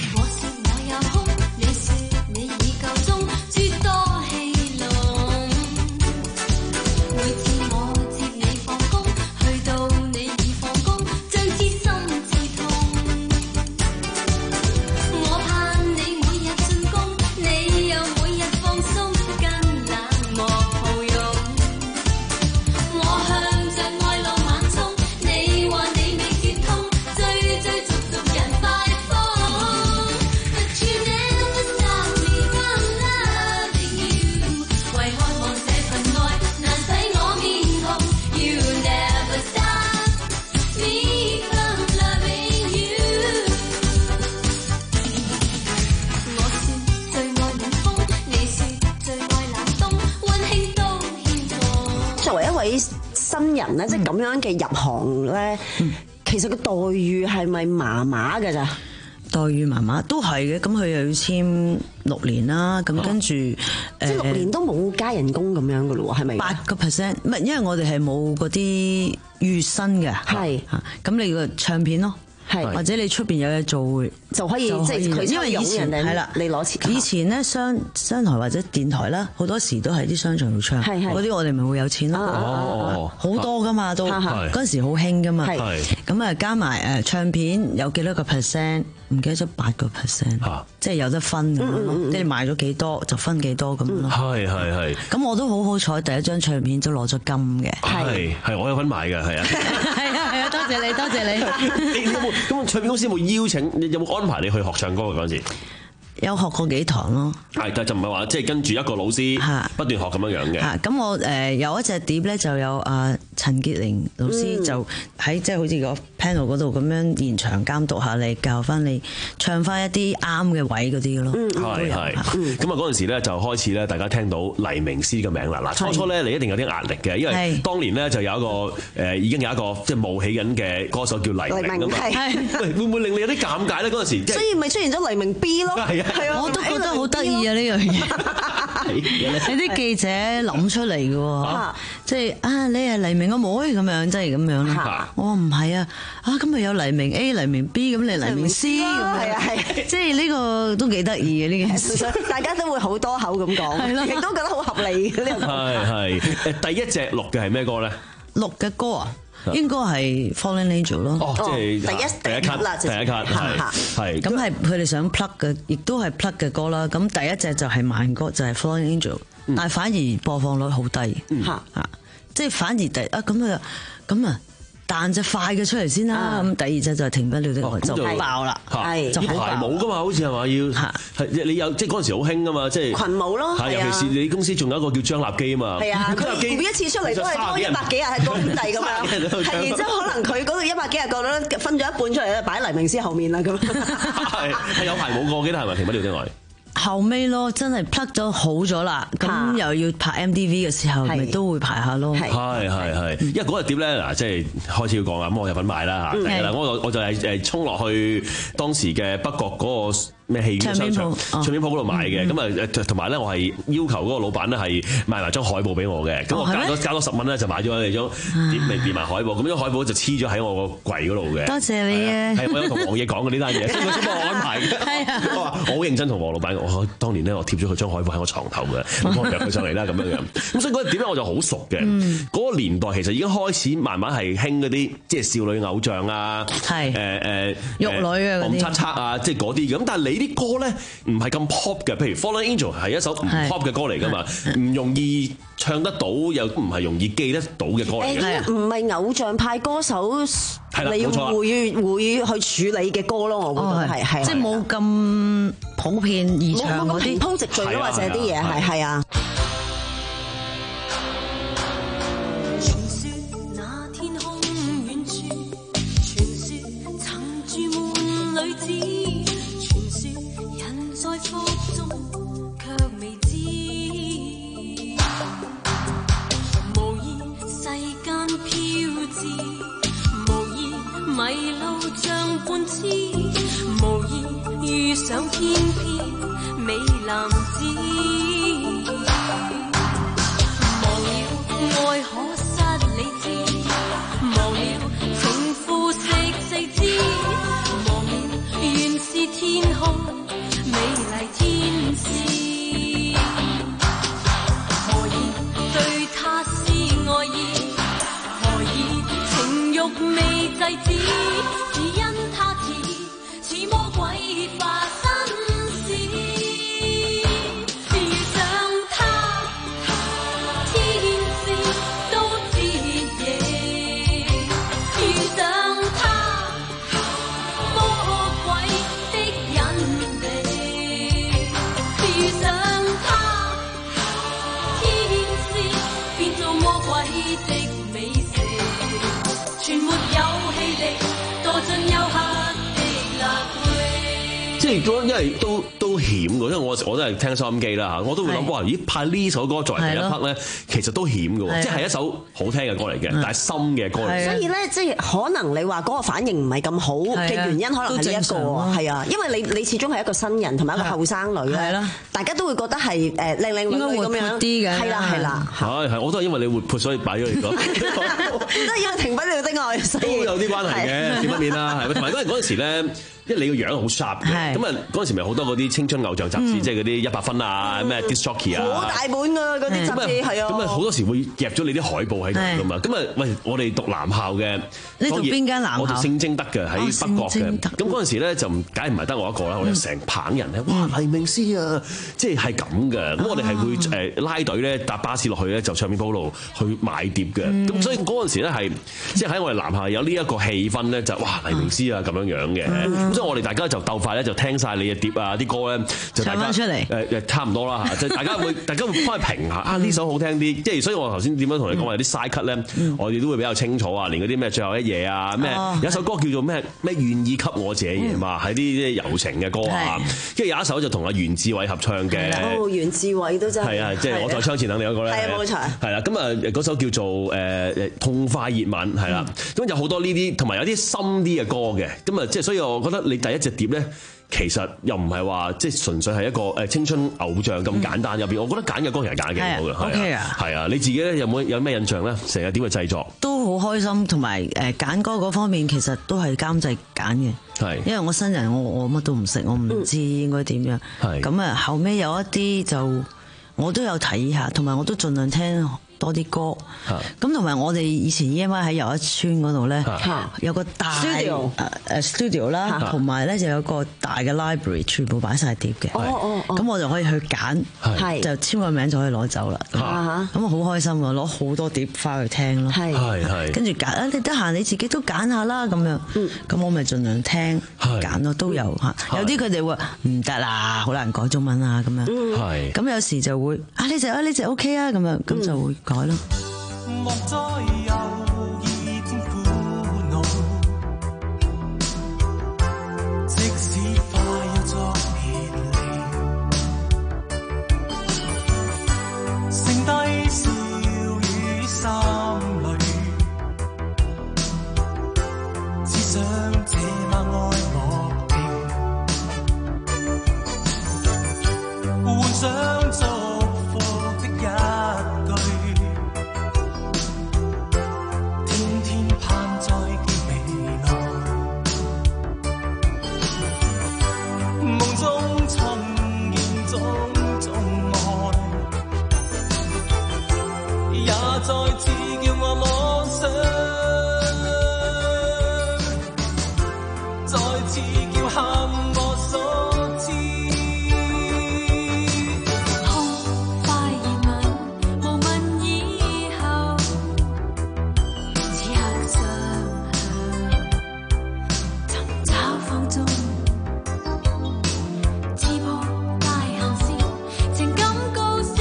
新人咧，即係咁樣嘅入行咧，其實個待遇係咪麻麻㗎咋？ 待遇麻麻都係嘅，咁佢又要簽六年啦，咁跟住誒， 即係六年都冇加人工咁樣嘅咯喎，係咪？ 八個 percent，唔係，因為我哋係冇嗰啲月薪嘅，係嚇，咁你個唱片咯。係，或者你出邊有嘢做會就可以，即係佢因為以前係啦，你攞錢。 以前咧商商台或者電台啦，好多時都係啲商場度唱，嗰啲我哋咪會有錢咯。哦，好多噶嘛都，嗰陣時好興噶嘛。咁啊加埋誒唱片有幾多個 percent？唔記得咗八個 percent， 即係有得分咁咯。即係賣咗幾多就分幾多咁咯。 係係係。咁我都好好彩，第一張唱片都攞咗金嘅。 係係，我有份買嘅，係啊。 係啊係啊，多謝你，多謝你。 你有冇咁唱片公司有冇邀請？有冇安排你去學唱歌嗰陣時？ 有學過幾堂咯， 係，但就唔係話即係跟住一個老師不斷學咁樣樣嘅。 嚇，咁我誒有一隻碟咧，就有阿陳潔玲老師就喺即係好似個 panel 嗰度咁樣現場監督下你，教翻你唱翻一啲啱嘅位嗰啲咯。 係係。咁啊嗰陣時咧就開始咧，大家聽到黎明詩嘅名啦。嗱，初初咧你一定有啲壓力嘅，因為當年咧就有一個誒已經有一個即係冒起緊嘅歌手叫黎明啊嘛。喂，會唔會令你有啲尷尬咧嗰陣時？ 所以咪出現咗黎明 B 咯。 係啊，我都覺得好得意啊呢樣嘢，你啲記者諗出嚟嘅喎，即係啊你係黎明個妹咁樣，即係咁樣啦。我話唔係啊，啊咁咪有黎明 A、黎明 B 咁，你黎明 C 咁樣，係啊係，即係呢個都幾得意嘅呢件事， 大家都會好多口咁講，亦都覺得好合理嘅呢個。 係係誒，第一隻錄嘅係咩歌咧？ 錄嘅歌啊？應該係 Fallen Angel 咯， 哦，即係第一第一級啦，第一級係係。咁係佢哋想 plug 嘅，亦都係 plug 嘅歌啦。咁第一隻就係慢歌，就係 Fallen Angel，但係反而播放率好低嚇嚇，即係反而第啊咁啊咁啊。彈隻快嘅出嚟先啦，咁第二隻就係停不了的愛就爆啦， 係要排舞噶嘛，好似係嘛要係你有即係嗰陣時好興噶嘛，即係群舞咯， 尤其是你公司仲有一個叫張立基啊嘛， 係啊，佢每一次出嚟都係多一百幾廿個兄弟咁樣，係然之後可能佢嗰度一百幾廿個咧分咗一半出嚟咧，擺喺黎明詩後面啦咁， 係係有排舞過，記得係咪停不了的愛？ 後尾咯，真係 plug 咗好咗啦，咁又要拍 M D V 嘅時候，咪都會排下咯。 係係係，因為嗰日碟咧嗱，即係開始要講啦，咁我有份買啦嚇，係啦，我我就係誒衝落去當時嘅北角嗰個咩戲院商場唱片鋪嗰度買嘅，咁啊誒同埋咧，我係要求嗰個老闆咧係買埋張海報俾我嘅，咁我加咗加多十蚊咧就買咗你張碟未連埋海報，咁張海報就黐咗喺我個櫃嗰度嘅。 多謝你啊！ 係我有同黃爺講過呢單嘢，所以佢先幫我安排嘅。係啊，我話我好認真同黃老闆，我當年咧我貼咗佢張海報喺我床頭嘅，咁我約佢上嚟啦咁樣樣。咁所以嗰隻碟咧我就好熟嘅。嗰個年代其實已經開始慢慢係興嗰啲即係少女偶像啊，係誒誒玉女啊嗰啲， 紅漆漆啊，即係嗰啲嘅。咁但係你啲歌咧唔係咁 pop 嘅，譬如 Fallen Angel 係一首唔 pop 嘅歌嚟㗎嘛，唔容易唱得到，又唔係容易記得到嘅歌嚟嘅。 唔係偶像派歌手，你會會去處理嘅歌咯，我覺得係係， 即係冇咁普遍易唱嗰啲， 平鋪直敍咯，或者啲嘢係係啊。 迷路像半痴，無意遇上翩翩美男子。忘了愛可失理智，忘了情負食四肢，忘了原是天空美麗天使。何以對他施愛意？何以情欲未制止？只因他似似魔鬼化身時，遇上他，天使都折翼；遇上他，魔鬼的引力；遇上他，天使變做魔鬼的美食，全沒有氣力。 即係因為都都險嘅，因為我我都係聽收音機啦嚇，我都會諗哇，咦派呢首歌作為第一 part 咧，其實都險嘅喎，即係一首好聽嘅歌嚟嘅，但係深嘅歌嚟嘅。 所以咧，即係可能你話嗰個反應唔係咁好嘅原因，可能係呢一個係啊，因為你你始終係一個新人同埋一個後生女咧，大家都會覺得係誒靚靚女女咁樣啲嘅，係啦係啦。係係，我都係因為你活潑所以擺咗你講，都係因為停不了的愛，所以都有啲關係嘅，見不面啦，係咪？同埋嗰陣嗰陣時咧。因為你個樣好 sharp 嘅，咁啊嗰陣時咪好多嗰啲青春偶像雜誌，即係嗰啲一百分啊，咩 disc jockey 啊，好大本㗎嗰啲雜誌，係啊，咁啊好多時會夾咗你啲海報喺度㗎嘛，咁啊喂，我哋讀男校嘅， 你讀邊間男校？ 我讀聖貞德嘅喺北角嘅，咁嗰陣時咧就唔梗係唔係得我一個啦，我哋成棚人咧，哇黎明詩啊，即係係咁嘅，咁我哋係會誒拉隊咧搭巴士落去咧就唱片鋪度去買碟嘅，咁所以嗰陣時咧係即係喺我哋男校有呢一個氣氛咧就哇黎明詩啊咁樣樣嘅。所以我哋大家就鬥快咧，就聽晒你嘅碟啊啲歌咧，就大家出嚟誒誒差唔多啦嚇，即係大家會大家會翻去評下啊呢首好聽啲，即係所以我頭先點樣同你講話有啲 side cut 咧，我哋都會比較清楚啊，連嗰啲咩最後一夜啊咩，有一首歌叫做咩咩願意給我這夜嘛，係啲啲柔情嘅歌啊，跟住有一首就同阿袁志偉合唱嘅，哦袁志偉都真係係啊，即係我在窗前等你嗰個咧，係啊冇錯，係啦，咁啊嗰首叫做誒誒痛快熱吻係啦，咁有好多呢啲同埋有啲深啲嘅歌嘅，咁啊即係所以我覺得你第一隻碟咧，其實又唔係話即係純粹係一個誒青春偶像咁簡單，入邊我覺得揀嘅歌其實揀得幾好嘅，OK啊，係啊，你自己咧有冇有咩印象咧？成日點嘅製作都好開心，同埋誒揀歌嗰方面其實都係監製揀嘅，係因為我新人，我我乜都唔識，我唔知應該點樣，係咁啊，後尾有一啲就我都有睇下，同埋我都盡量聽多啲歌，咁同埋我哋以前 E M I 喺又一村嗰度咧，有個大 studio 誒 studio 啦，同埋咧就有個大嘅 library， 全部擺晒碟嘅，咁我就可以去揀，就簽個名就可以攞走啦。咁啊好開心啊，攞好多碟翻去聽咯，跟住揀啊，你得閒你自己都揀下啦咁樣，咁我咪盡量聽揀咯，都有嚇，有啲佢哋話唔得啦，好難改中文啊咁樣，咁有時就會啊呢隻啊呢隻 OK 啊咁樣，咁就會改咯。 莫再猶豫添苦惱，即使快要作別離，剩低笑語心裏，只想這晚愛莫停，幻想祝福的一句。再次叫我摸上，再次叫喊我所知。 痛快熱吻，無問以後，此刻想尋找放縱，自播大行線，情感高燒。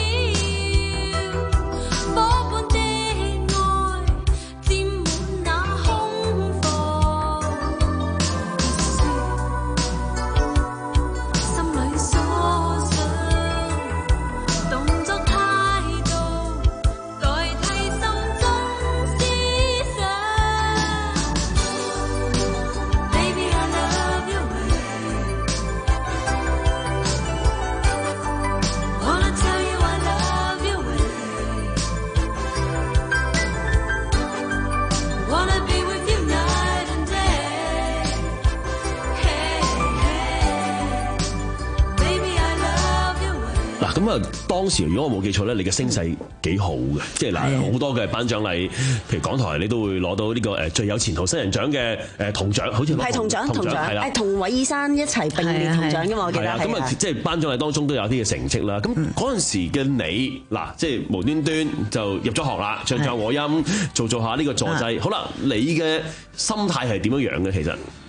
咁啊，當時如果我冇記錯咧，你嘅聲勢幾好嘅，即係嗱好多嘅頒獎禮，譬如港台你都會攞到呢個誒最有前途新人獎嘅誒銅獎，好似係銅獎，銅獎係啦，係同韋爾山一齊並列銅獎㗎嘛，我記得係。咁啊，即係頒獎禮當中都有啲嘅成績啦。咁嗰陣時嘅你嗱，即係無端端就入咗行啦，唱唱和音，做做下呢個助祭。好啦，你嘅心態係點樣樣嘅其實？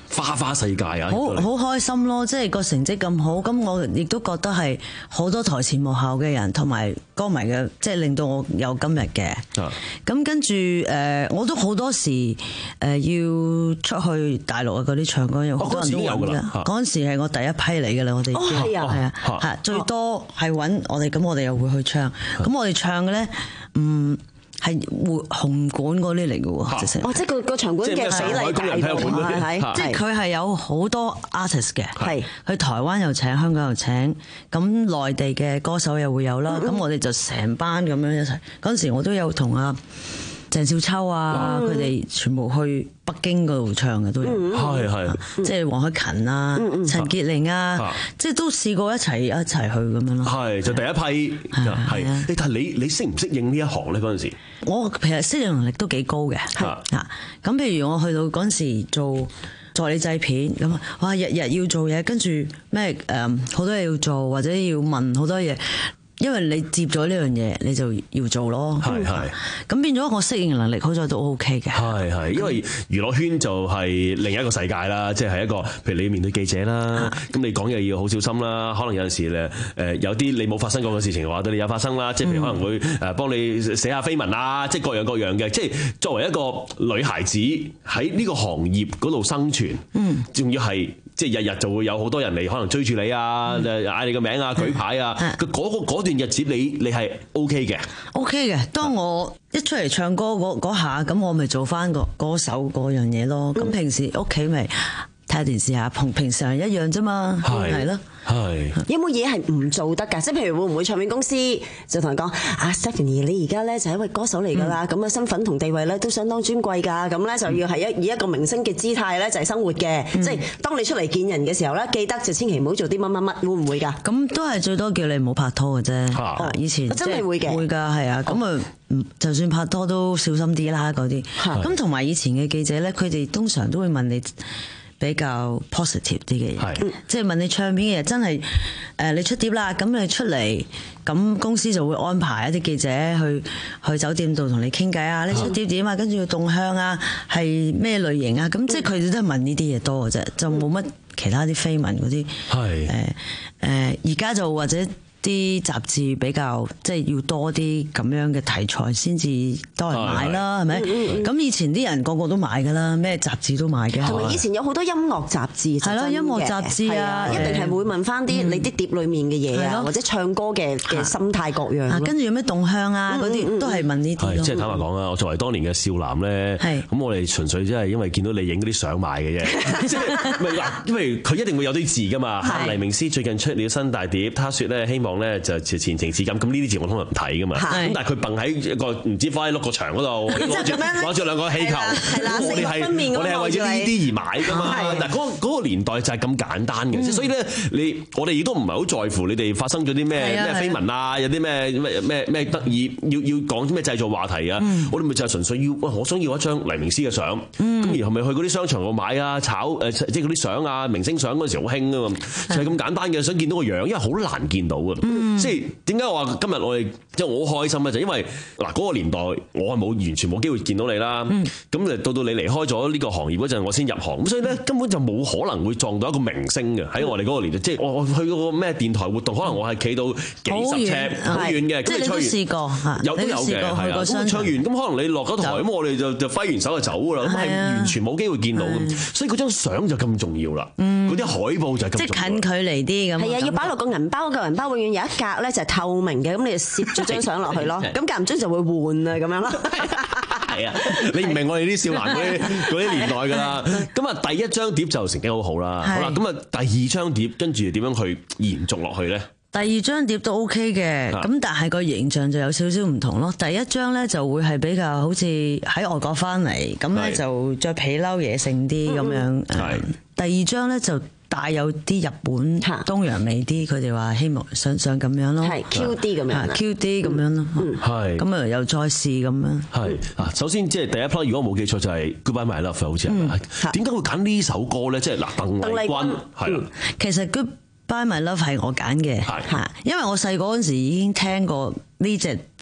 花花世界啊！ 好好開心咯，即係個成績咁好，咁我亦都覺得係好多台前幕後嘅人同埋歌迷嘅，即係令到我有今日嘅。咁跟住誒，我都好多時誒要出去大陸啊嗰啲唱歌，有好多人都揾㗎。嗰陣時係我第一批嚟㗎啦，我哋哦係啊， 係啊，係最多係揾我哋，咁我哋又會去唱。咁我哋唱嘅咧，嗯。係活紅館嗰啲嚟嘅喎，直情。 哦，即係個個場館嘅比例大啲，係即係佢係有好多 artist 嘅， 係去台灣又請，香港又請，咁內地嘅歌手又會有啦。咁我哋就成班咁樣一齊。嗰陣時我都有同阿鄭少秋啊，佢哋全部去北京嗰度唱嘅都有， 係係， 即係黃凱芹啊、陳潔靈啊，即係都試過一齊一齊去咁樣咯。 係就第一批係，你但係你你適唔適應呢一行咧？嗰陣時我其實適應能力都幾高嘅，啊咁譬如我去到嗰陣時做助理製片咁啊，哇日日要做嘢，跟住咩誒好多嘢要做，或者要問好多嘢。因為你接咗呢樣嘢，你就要做咯。係係，咁變咗我適應能力好在都 OK 嘅。 係係，因為娛樂圈就係另一個世界啦，即係一個，譬如你面對記者啦，咁你講嘢要好小心啦。可能有陣時咧，誒有啲你冇發生過嘅事情嘅話，對你有發生啦。即係譬如可能會誒幫你寫下緋聞啊，即係各樣各樣嘅。即係作為一個女孩子喺呢個行業嗰度生存，嗯，仲要係。即係日日就會有好多人嚟，可能追住你啊，嗌你個名啊，舉牌啊。佢嗰個嗰段日子你，你你係 O K 嘅。O K 嘅。當我一出嚟唱歌嗰嗰下，咁我咪做翻個歌手嗰樣嘢咯。咁平時屋企咪睇下電視啊，同平常一樣啫嘛。係咯。係。 有冇嘢係唔做得㗎？即係譬如會唔會唱片公司就同人講啊 Stephanie 你而家咧就係一位歌手嚟㗎啦，咁嘅身份同地位咧都相當尊貴㗎，咁咧就要係一以一個明星嘅姿態咧就係生活嘅，即係當你出嚟見人嘅時候咧，記得就千祈唔好做啲乜乜乜，會唔會㗎？ 咁都係最多叫你唔好拍拖嘅啫。以前真係會嘅， 會㗎，係啊。咁啊，就算拍拖都小心啲啦嗰啲。咁同埋以前嘅記者咧，佢哋通常都會問你比較 positive 啲嘅嘢，即係問你唱片嘅嘢，真係誒你出碟啦，咁你出嚟，咁公司就會安排一啲記者去去酒店度同你傾偈啊，你出碟點啊，跟住動向啊，係咩類型啊，咁即係佢哋都係問呢啲嘢多嘅啫，就冇乜其他啲緋聞嗰啲，誒誒而家就或者。啲雜誌比較即係要多啲咁樣嘅題材先至多人買啦，係咪？咁以前啲人個個都買㗎啦，咩雜誌都買嘅。 同埋以前有好多音樂雜誌， 係咯，音樂雜誌啊， 一定係會問翻啲你啲碟裡面嘅嘢啊，或者唱歌嘅嘅心態各樣。跟住有咩動向啊嗰啲都係問呢啲。 即係坦白講啊，我作為當年嘅少男咧，咁我哋純粹即係因為見到你影嗰啲相買嘅啫，即係因為佢一定會有啲字㗎嘛。黎明詩最近出了新大碟，他說咧希望咧就前程似錦，咁呢啲字我通常唔睇噶嘛。咁但係佢掟喺一個唔知花喺碌個牆嗰度，攞住攞住兩個氣球，我哋係我哋係為咗呢啲而買噶嘛。但係嗰嗰個年代就係咁簡單嘅，所以咧你我哋亦都唔係好在乎你哋發生咗啲咩咩緋聞啊，有啲咩咩咩咩得意要要講啲咩製造話題啊。我哋咪就係純粹要，我想要一張黎明詩嘅相，咁然後咪去嗰啲商場度買啊，炒誒即係嗰啲相啊，明星相嗰陣時好興啊嘛，就係咁簡單嘅，想見到個樣，因為好難見到啊。即係點解我話今日我哋即係我好開心咧？就因為嗱嗰個年代我係冇完全冇機會見到你啦。咁誒到到你離開咗呢個行業嗰陣，我先入行。咁所以咧根本就冇可能會撞到一個明星嘅喺我哋嗰個年代。即係我我去嗰個咩電台活動，可能我係企到幾十尺好遠嘅。 即係你都試過嚇， 有都有嘅，係啊。咁唱完咁可能你落咗台，咁我哋就就揮完手就走啦。咁係完全冇機會見到咁，所以嗰張相就咁重要啦。嗰啲海報就係咁重要。 即係近距離啲咁。 係啊，要擺落個銀包，個銀包永遠有一格咧就係透明嘅，咁你就攝咗張相落去咯。咁間唔中就會換啊咁樣咯。 係啊，你唔明我哋啲少男嗰啲嗰啲年代㗎啦。咁啊，第一張碟就成績好好啦。好啦，咁啊，第二張碟跟住點樣去延續落去咧？ 第二張碟都 OK 嘅，咁但係個形象就有少少唔同咯。第一張咧就會係比較好似喺外國翻嚟，咁咧就着皮褸野性啲咁樣。係。第二張咧就帶有啲日本東洋味啲，佢哋話希望想想咁樣咯， 係 Q 啲咁樣 ，Q 啲咁樣咯，係咁啊又再試咁樣。係啊，首先即係第一 part，如果冇記錯就係 Goodbye My Love 好似係咪？點解會揀呢首歌咧？即係嗱，鄧麗君係啦。 其實 Goodbye My Love 係我揀嘅，係因為我細個嗰陣時已經聽過呢隻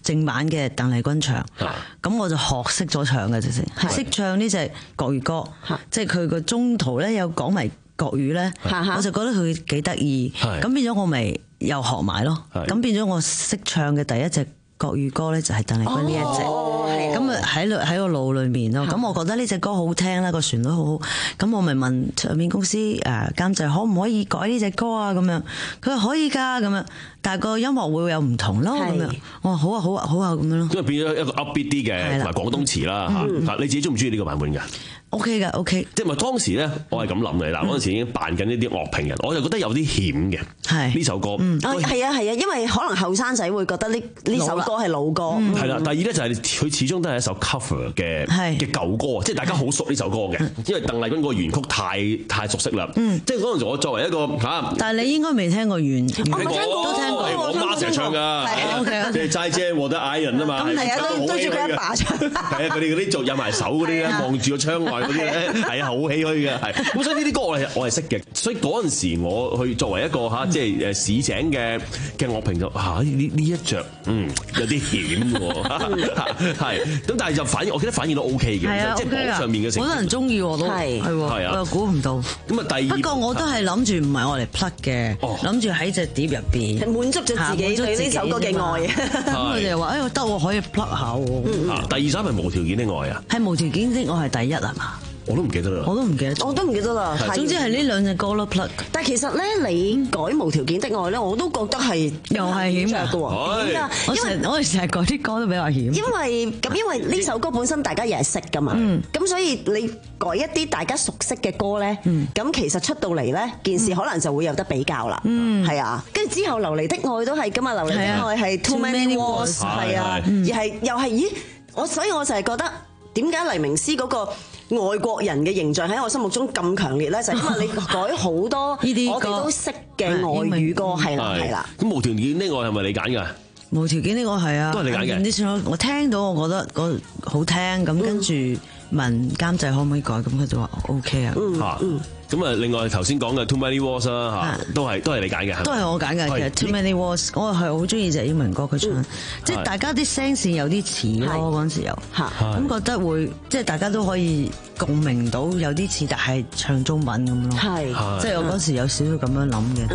正版嘅鄧麗君唱，咁我就學識咗唱嘅直情，識唱呢隻國語歌，即係佢個中途咧有講埋國語咧，我就覺得佢幾得意，咁變咗我咪又學埋咯，咁變咗我識唱嘅第一隻國語歌咧就係鄧麗君呢一隻，咁啊喺喺個腦裏面咯，咁我覺得呢隻歌好聽啦，個旋律好好，咁我咪問唱片公司誒監製可唔可以改呢隻歌啊咁樣，佢話可以㗎咁樣，但係個音樂會有唔同咯咁樣，我話好啊好啊好啊咁樣咯， 因為變咗一個 upbeat 啲嘅同埋廣東詞啦嚇，你自己中唔中意呢個版本㗎？ O K 嘅 O K， 即係咪當時咧，我係咁諗嘅嗱，嗰陣時已經扮緊呢啲樂評人，我就覺得有啲險嘅。係呢首歌， 嗯，係啊係啊，因為可能後生仔會覺得呢呢首歌係老歌。 係啦，第二咧就係佢始終都係一首 cover 嘅嘅舊歌，即係大家好熟呢首歌嘅，因為鄧麗君個原曲太太熟悉啦。即係嗰陣時我作為一個嚇， 但係你應該未聽過原， 聽過都聽過，我媽成日唱㗎，即係齋姐我得愛人啊嘛， 咁係啊，都對住佢阿爸唱。係啊，佢哋嗰啲做有埋手嗰啲咧，望住個窗外嗰啲咧，係啊，好唏噓嘅，係。咁所以呢啲歌我係我係識嘅，所以嗰陣時我去作為一個嚇，即係誒市井嘅嘅樂評就嚇呢呢一著，嗯有啲險喎，係。咁但係就反而我記得反應都 O K 嘅，即係網上面嘅成績。 好多人中意我都係係喎，我又估唔到。咁啊第二不過我都係諗住唔係我嚟 plug 嘅，諗住喺隻碟入邊滿足咗自己對呢首歌嘅愛。 咁佢哋又話誒得喎，可以 plug 下喎。 第二首係無條件的愛啊， 係無條件的愛係第一係嘛？ 我都唔記得啦， 我都唔記得， 我都唔記得啦。 總之係呢兩隻歌咯 plug。 但係其實咧，你改無條件的愛咧，我都覺得係又係險嘅喎。我成我哋成日改啲歌都比較險。 因為咁，因為呢首歌本身大家又係識噶嘛，咁所以你改一啲大家熟悉嘅歌咧，咁其實出到嚟咧，件事可能就會有得比較啦。係啊，跟住之後流離的愛都係噶嘛，流離的愛係 Too Many Wars 係啊，而係又係咦，我所以我就係覺得點解黎明詩嗰個外國人嘅形象喺我心目中咁強烈咧，就係因為你改好多我哋都識嘅外語歌，係啦係啦。 咁無條件的愛係咪你揀㗎？ 無條件的愛係啊， 都係你揀嘅。 你算我聽到，我覺得嗰好聽，咁跟住問監製可唔可以改，咁佢就話 O K 啊。 嚇，咁啊，另外頭先講嘅 Too Many Wars 啦嚇，都係都係你揀嘅， 都係我揀嘅。其實 Too Many Wars 我係好中意隻英文歌，佢唱，即係大家啲聲線有啲似咯，嗰陣時有嚇，咁覺得會即係大家都可以共鳴到有啲似，但係唱中文咁咯。係，即係我嗰時有少少咁樣諗嘅。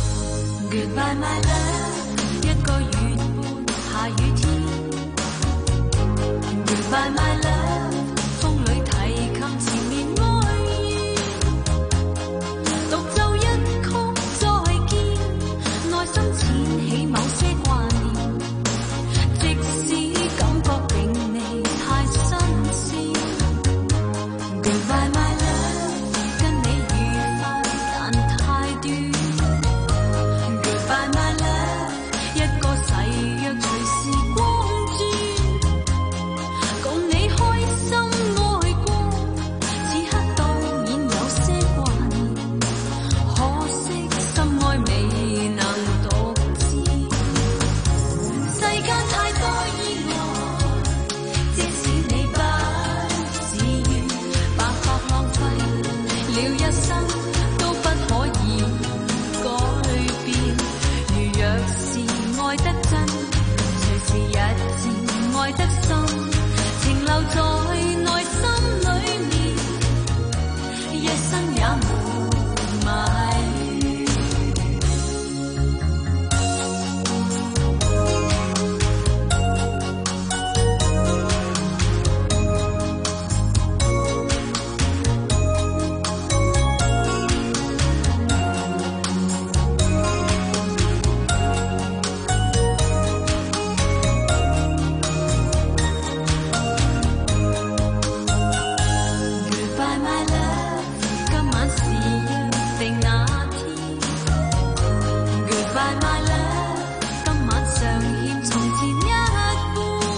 Goodbye my love， 一個月半下雨天。Goodbye my love， 風裏提琴前面愛意，獨奏一曲再見，內心淺起某些掛念，即使感覺並未太新鮮。Goodbye my love， 跟你愉快但太短。Goodbye my love， 一個誓約隨時光轉，共你開心愛過，此刻當然有些掛念，可惜心愛未能獨知。世間太多意外，即使你不自願，白白浪費了一生，都不可以改變。如若是愛得真，隨時日漸愛得深，情留在內心裏面，一生也無埋怨。Goodbye my love， 今晚是約定那天。Goodbye my love， 今晚尚欠從前一半。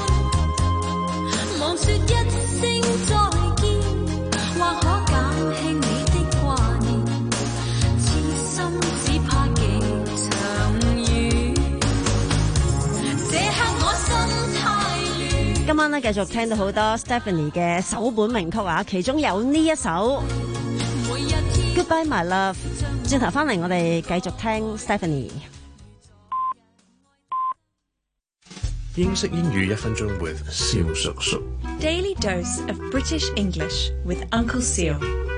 忙說一聲再見，或可減輕你的掛念，痴心只怕極長遠。這刻我心太亂。 今晚咧繼續聽到好多 Stephanie 嘅首本名曲啊，其中有呢一首 Goodbye My Love。轉頭翻嚟，我哋繼續聽 Stephanie。 英式英語一分鐘 with 蕭叔叔。 Daily dose of British English with Uncle Seal。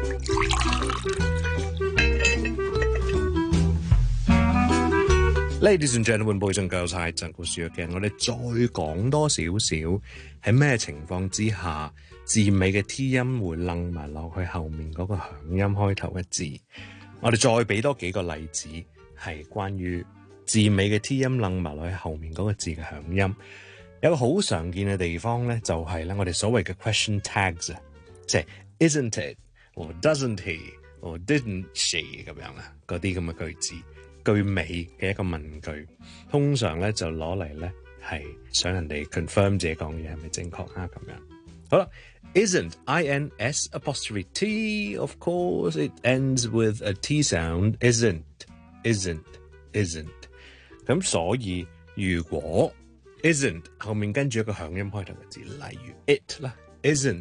Ladies and gentlemen, boys and girls，係陳故事嘅。我哋再講多少少喺咩情況之下字尾嘅 T 音會楞埋落去後面嗰個響音開頭嘅字。我哋再俾多幾個例子，係關於字尾嘅 T 音楞埋落去後面嗰個字嘅響音。有個好常見嘅地方咧，就係咧我哋所謂嘅 question tags 啊，即係 isn't it or doesn't he or didn't she 咁樣啊，嗰啲咁嘅句子。句尾嘅一個問句，通常咧就攞嚟咧係想人哋 confirm 自己講嘢係咪正確啊咁樣。好啦 ，isn't I N S apostrophe T of course it ends with a T sound isn't isn't isn't 咁所以如果 isn't 後面跟住一個響音開頭嘅字，例如 it 啦 ，isn't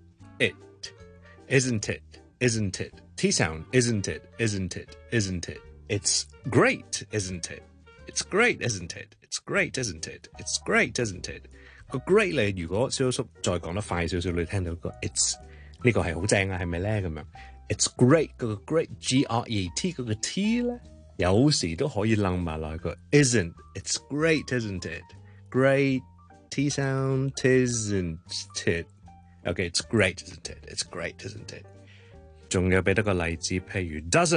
it isn't it isn't it T sound isn't it isn't it isn't it。It's great, isn't it? It's great, isn't it? It's great, isn't it? It's great, isn't it? 個 great 你如果蕭叔再講得快少少，你聽到個 it's 呢個係好正啊，係咪咧咁樣 ？It's great 嗰個 great G R E T 嗰個 T 咧，有時都可以楞埋落去個 isn't. It's great, isn't it? Great T sound, isn't it? Okay, it's great, isn't it? It's great, isn't it? 仲有俾多個例子，譬如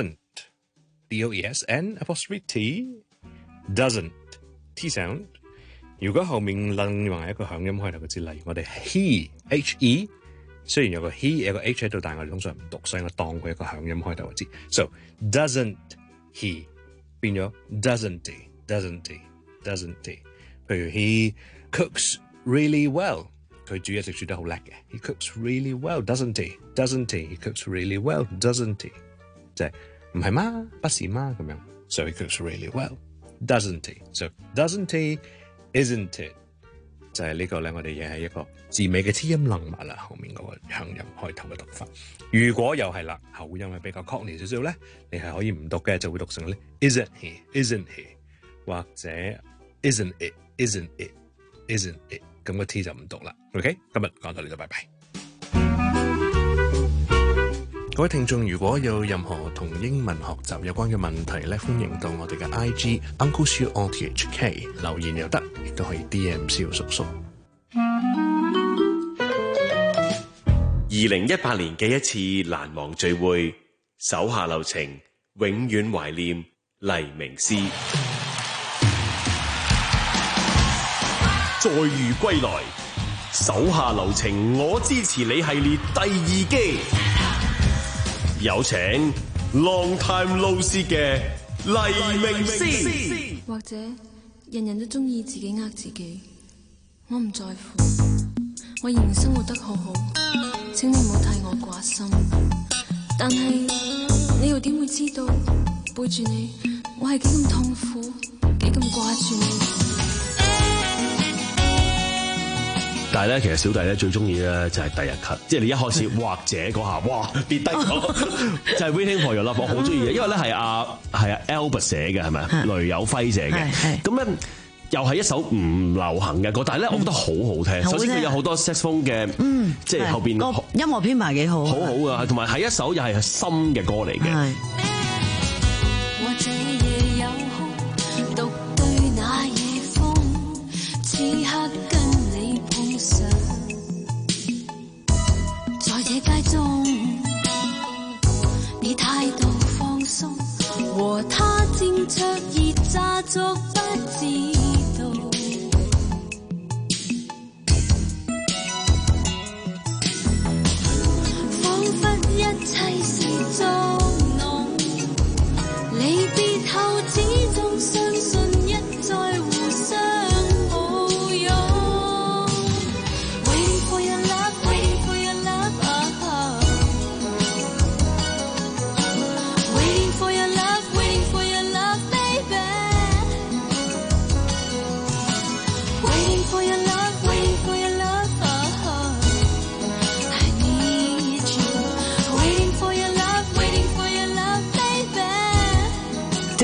doesn't。D O E S N apostrophe T doesn't T sound。如果後面楞埋一個響音開頭嘅字，例如我哋 he H E， 雖然有個 he 有個 H 喺度，但係我哋通常唔讀，所以我當佢一個響音開頭嘅字。So doesn't he 變咗 doesn't he doesn't he doesn't he。譬如 he cooks really well， 佢煮嘢食煮得好叻嘅。He cooks really well doesn't he doesn't he He cooks really well doesn't he 就係唔係嗎？不是嗎？咁樣 ，so he cooks really well, doesn't he? So doesn't he? Isn't it? 就係呢個咧，我哋亦係一個字尾嘅 T 音楞埋啦，後面嗰個響音開頭嘅讀法。如果又係啦，口音係比較 cockney 少少咧，你係可以唔讀嘅，就會讀成咧 isn't he? Isn't he? 或者 isn't it? Isn't it? Isn't it? 咁個 T 就唔讀啦。OK， 今日講到呢度，拜拜。各位聽眾，如果有任何同英文學習有關嘅問題咧，歡迎到我哋嘅 I G Uncle Siu O T H K 留言又得，亦都可以 D M 蕭叔叔。 二零一八年嘅一次難忘聚會，手下留情，永遠懷念黎明詩。再遇歸來，手下留情，我支持你系列第二季。有請 Long Time No See 嘅黎明詩。 或者人人都中意自己呃自己，我唔在乎，我仍然生活得好好，請你唔好替我掛心。但係你又點會知道背住你，我係幾咁痛苦，幾咁掛住你。 但係咧，其實小弟咧最中意咧就係第日 cut， 即係你一開始或者嗰下，哇跌低咗，就係 Waiting for Your Love， 我好中意嘅，因為咧係阿係阿 Albert 寫嘅，係咪啊？雷有輝寫嘅，咁咧又係一首唔流行嘅歌，但係咧我覺得好好聽。首先佢有好多 saxophone 嘅，即係後邊個音樂編排幾好， 好好啊，同埋係一首又係深嘅歌嚟嘅。 和他正灼熱乍作不知道，彷彿一切是捉弄，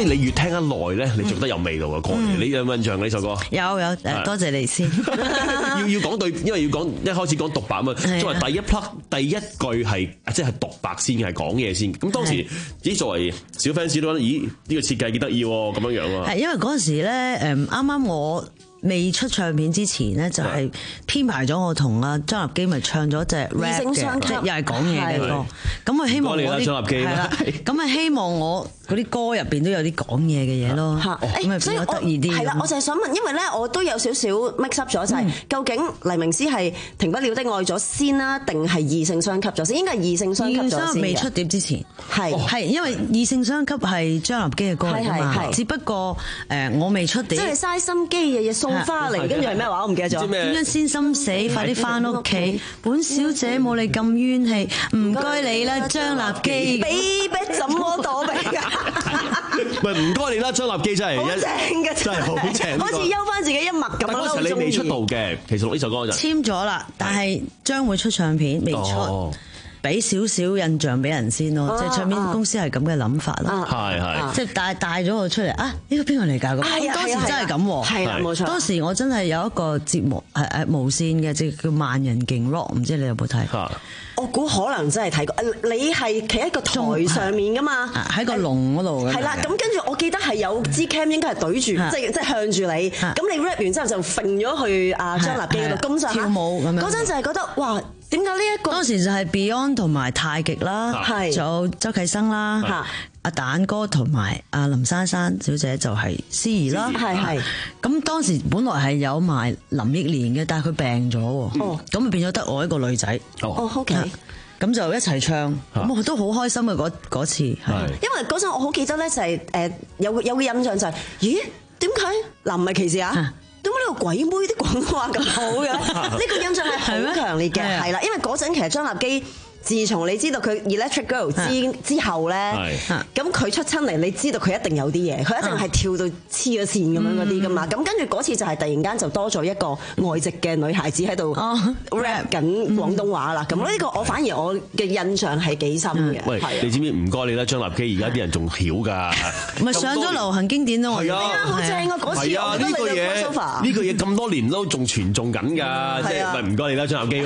即係你越聽得耐咧，你做得有味道嘅歌。你有冇印象呢首歌？ 有有誒，多謝你先。 要要講對，因為要講一開始講獨白啊嘛。作為第一 part 第一句係即係獨白先，係講嘢先。咁當時咦作為小 fans 都覺得咦呢個設計幾得意喎，咁樣樣啊。 係因為嗰陣時咧誒啱啱我未出唱片之前咧，就係編排咗我同阿張立基咪唱咗隻 rap 嘅，即係又係講嘢嘅歌。咁啊希望我啲張立基係啦，咁啊希望我嗰啲歌入邊都有啲講嘢嘅嘢咯。咁咪比較得意啲。 係啦，我就係想問，因為咧我都有少少 mix up 咗，就係究竟黎明詩係停不了的愛咗先啦，定係異性相吸咗先？應該係異性相吸咗先。 未出碟之前係係因為異性相吸係張立基嘅歌嚟㗎嘛，只不過誒我未出碟， 即係嘥心機日日送花嚟，跟住係咩話？我唔記得咗。 點樣先心死？快啲翻屋企！本小姐冇你咁冤氣，唔該你啦，張立基。 Baby 怎麼躲避㗎？ 唔係唔該你啦，張立基真係好正嘅， 真係好正， 好似休翻自己一默咁咯。 嗰時你未出道嘅，其實錄呢首歌就簽咗啦，但係將會出唱片，未出。俾少少印象俾人先咯，即係唱片公司係咁嘅諗法啦。 係係， 即係帶帶咗我出嚟啊！呢個邊個嚟㗎？咁當時真係咁喎， 係啦冇錯。 當時我真係有一個節目係誒無線嘅，即係叫萬人勁 rock，唔知你有冇睇？ 我估可能真係睇過。你係企喺個台上面㗎嘛？ 喺個籠嗰度嘅。 係啦，咁跟住我記得係有支 cam 應該係對住，即係即係向住你。咁你 rap 完之後就揈咗去阿張立基嗰度，咁上跳舞咁樣。 嗰陣就係覺得哇！點解呢一個？ 當時就係 Beyond 同埋太極啦，仲有周啟生啦，阿蛋哥同埋阿林珊珊小姐就係司儀啦。 係係。咁當時本來係有埋林憶蓮嘅，但係佢病咗喎，咁咪變咗得我一個女仔。 哦，OK。咁就一齊唱，咁我都好開心嘅嗰嗰次。係。 因為嗰陣我好記得咧，就係誒有有個印象就係，咦？點解嗱唔係歧視啊？點解呢個鬼妹啲廣東話咁好嘅？呢個印象係好強烈嘅，係啦，因為嗰陣其實張立基。自從你知道佢 Electric Girl 之之後咧，咁佢出親嚟，你知道佢一定有啲嘢，佢一定係跳到黐咗線咁樣嗰啲噶嘛。咁跟住嗰次就係突然間就多咗一個外籍嘅女孩子喺度 rap 緊廣東話啦。咁呢個我反而我嘅印象係幾深嘅。 喂，你知唔知唔該你啦，張立基而家啲人仲曉㗎， 咪上咗流行經典咯。 係啊， 好正啊！嗰次我覺得你嘅 sofa 呢個嘢咁多年都仲傳頌緊㗎，即係咪唔該你啦，張立基。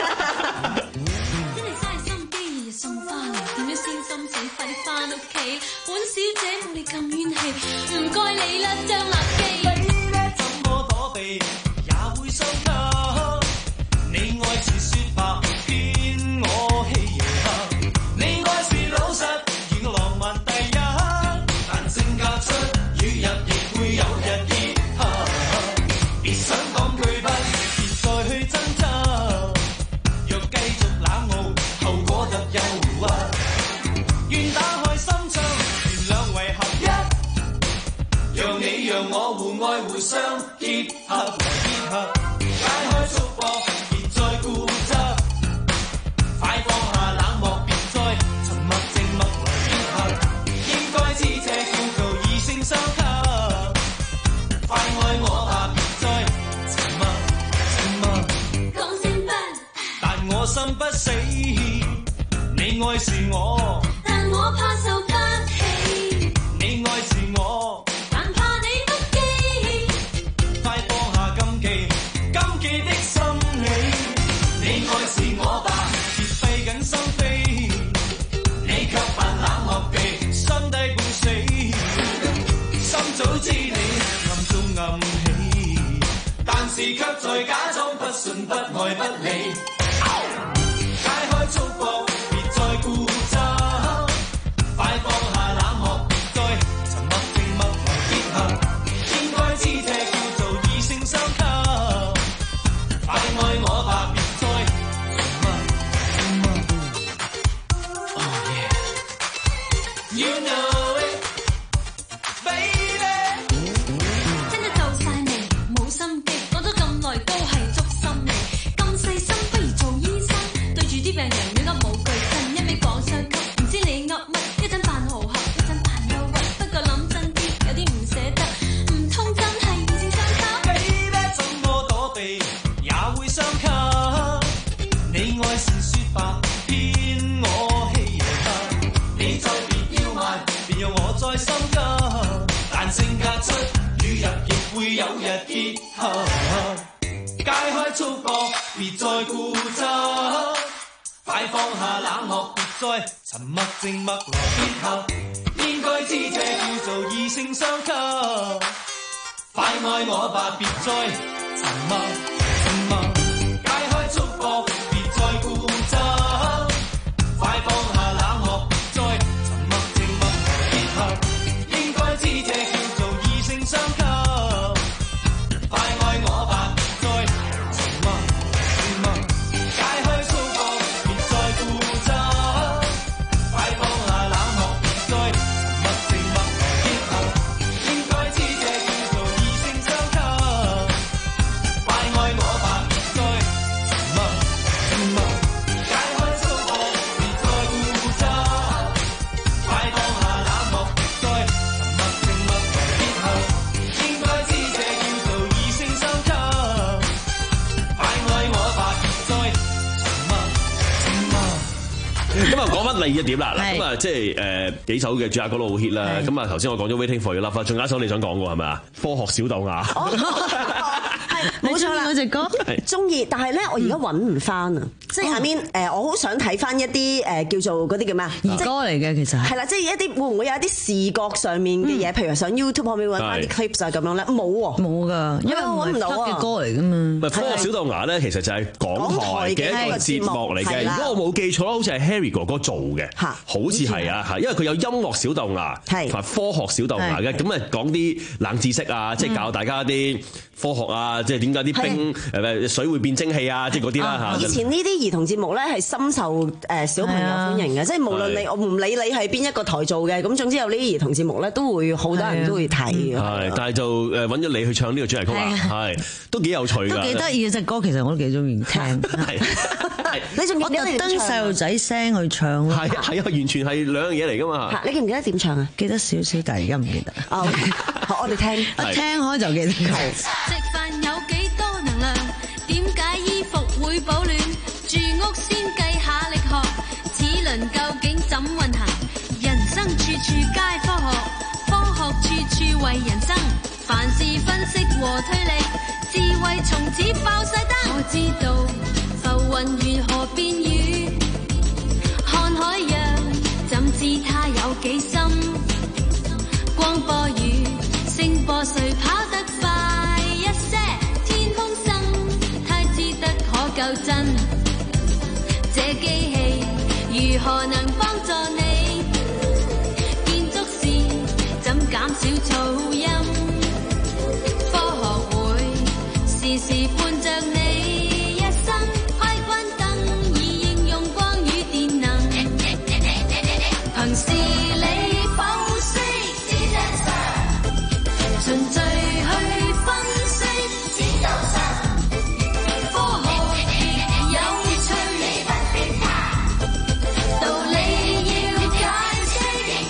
本小姐冇你咁冤氣，唔該你啦，張立基。 怎麼躲避也會心急，你愛是説白，騙我欺人。你愛是老實，而我浪漫第一，但性格出雨日亦會有日熱。別想講句不，別再去爭執。若繼續冷傲，後果特憂鬱。願打開心窗。讓你讓我互愛互相結合來結合，解開束縛，別再固執，快放下冷漠，別再沉默靜默來結合，應該知這叫做異性相吸，快愛我吧，別再沉默沉默，講聲不，但我心不死，你愛是我， 但我怕受不起， 你愛是我。早知你暗中暗喜，但是卻在假裝不信不愛不理。解開束縛，別再固執，快放下冷漠，別再沉默靜默來結合。應該知這叫做異性相吸，快愛我吧，別再沉默靜默。Oh yeah, you know. 都係捉心你，咁細心不如解開束縛，別再固執，快放下冷漠，別再沉默靜默來結合。應該知這叫做異性相吸，快愛我吧，別再沉默靜默。解開束縛，別再固執，快放下冷漠，別再沉默靜默來結合。應該知這叫做異性相吸。 咁啊，講翻第二點啦，咁啊，即係誒幾首嘅主打歌都好 hit 啦。咁啊，頭先我講咗 Waiting for Your Love，仲有一首你想講嘅係咪啊？科學小豆芽， 冇錯啦，嗰隻歌中意，但係咧我而家揾唔翻啊！即係下面誒，我好想睇翻一啲誒叫做嗰啲叫咩啊？ 兒歌嚟嘅其實係啦，即係一啲會唔會有一啲視覺上面嘅嘢？譬如上 YouTube 可唔可以揾翻啲 clips 啊咁樣咧？冇喎， 冇㗎，因為我揾唔到嘅歌嚟㗎嘛。 科學小豆芽咧，其實就係港台嘅一個節目嚟嘅。如果我冇記錯啦，好似係 Harry 哥哥做嘅，好似係啊嚇，因為佢有音樂小豆芽同埋科學小豆芽嘅，咁啊講啲冷知識啊，即係教大家啲科學啊，即係點解啲冰誒水會變蒸氣啊，即係嗰啲啦嚇。以前呢啲兒童節目咧係深受誒小朋友歡迎嘅，即係無論你我唔理你係邊一個台做嘅，咁總之有呢啲兒童節目咧都會好多人都會睇嘅。 係，但係就誒揾咗你去唱呢個主題曲啊，係都幾有趣㗎， 都幾得意嘅隻歌，其實我都幾中意聽。係， 你仲記得我特登細路仔聲去唱咯。 係啊係啊，完全係兩樣嘢嚟㗎嘛。 你記唔記得點唱啊？ 記得少少，但係而家唔記得。 哦，好，我哋聽， 一聽開就記得。 食飯有幾多能量？點解衣服會保暖？住屋先計下力學，齒輪究竟怎運行？人生處處皆科學，科學處處為人生。凡事分析和推理，智慧從此爆晒燈。我知道浮雲如何變雨，看海洋怎知它有幾深？光波雨，聲波誰跑得快一些？天空深，太知得可夠真。這機器如何能幫助你？建築時怎減少噪音？科學會時時伴着你一生。開關燈以應用光與電能。憑視理剖析，循序去分析，科學有趣，道理要解釋。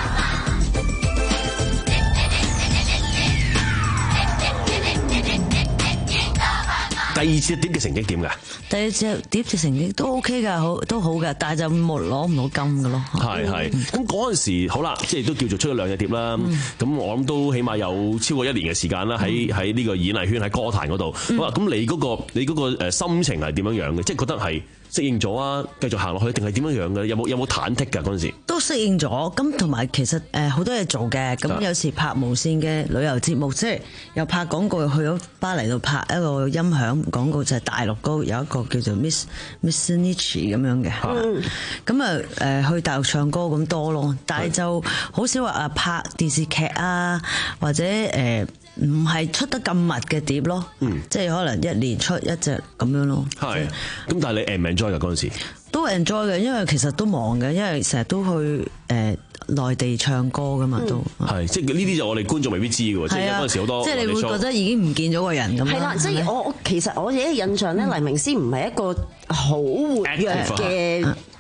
第二次碟嘅成績點㗎？ 第二隻碟嘅成績都 OK 㗎，好都好㗎，但係就冇攞唔到金㗎咯。 係係，咁嗰陣時好啦，即係都叫做出咗兩隻碟啦。咁、嗯、我諗都起碼有超過一年嘅時間啦，喺喺呢個演藝圈喺歌壇嗰度。好啦，咁你嗰、嗰個你嗰個誒心情係點樣樣嘅？即係覺得係適應咗啊，繼續行落去，定係點樣樣嘅？有冇有冇忐忑㗎嗰陣時？都適應咗，咁同埋其實誒好多嘢做嘅。咁有時拍無線嘅旅遊節目，即係又拍廣告，又去咗巴黎度拍一個音響廣告，就係、是、大陸嗰有一個叫做 Miss Miss Niche 咁樣嘅。咁啊誒去大陸唱歌咁多咯，但係就好少話啊拍電視劇啊，或者誒唔係出得咁密嘅碟咯。嗯，即係可能一年出一隻咁樣咯。係，咁但係你 enjoy 㗎嗰陣時？都 enjoy 嘅，因為其實都忙嘅，因為成日都去誒、呃、內地唱歌噶嘛，都係即係呢啲就我哋觀眾未必知嘅喎，即係嗰陣時好多，即係你會覺得已經唔見咗個人咁樣。係啦，即係我我其實我自己嘅印象咧，黎明詩唔係一個好活躍嘅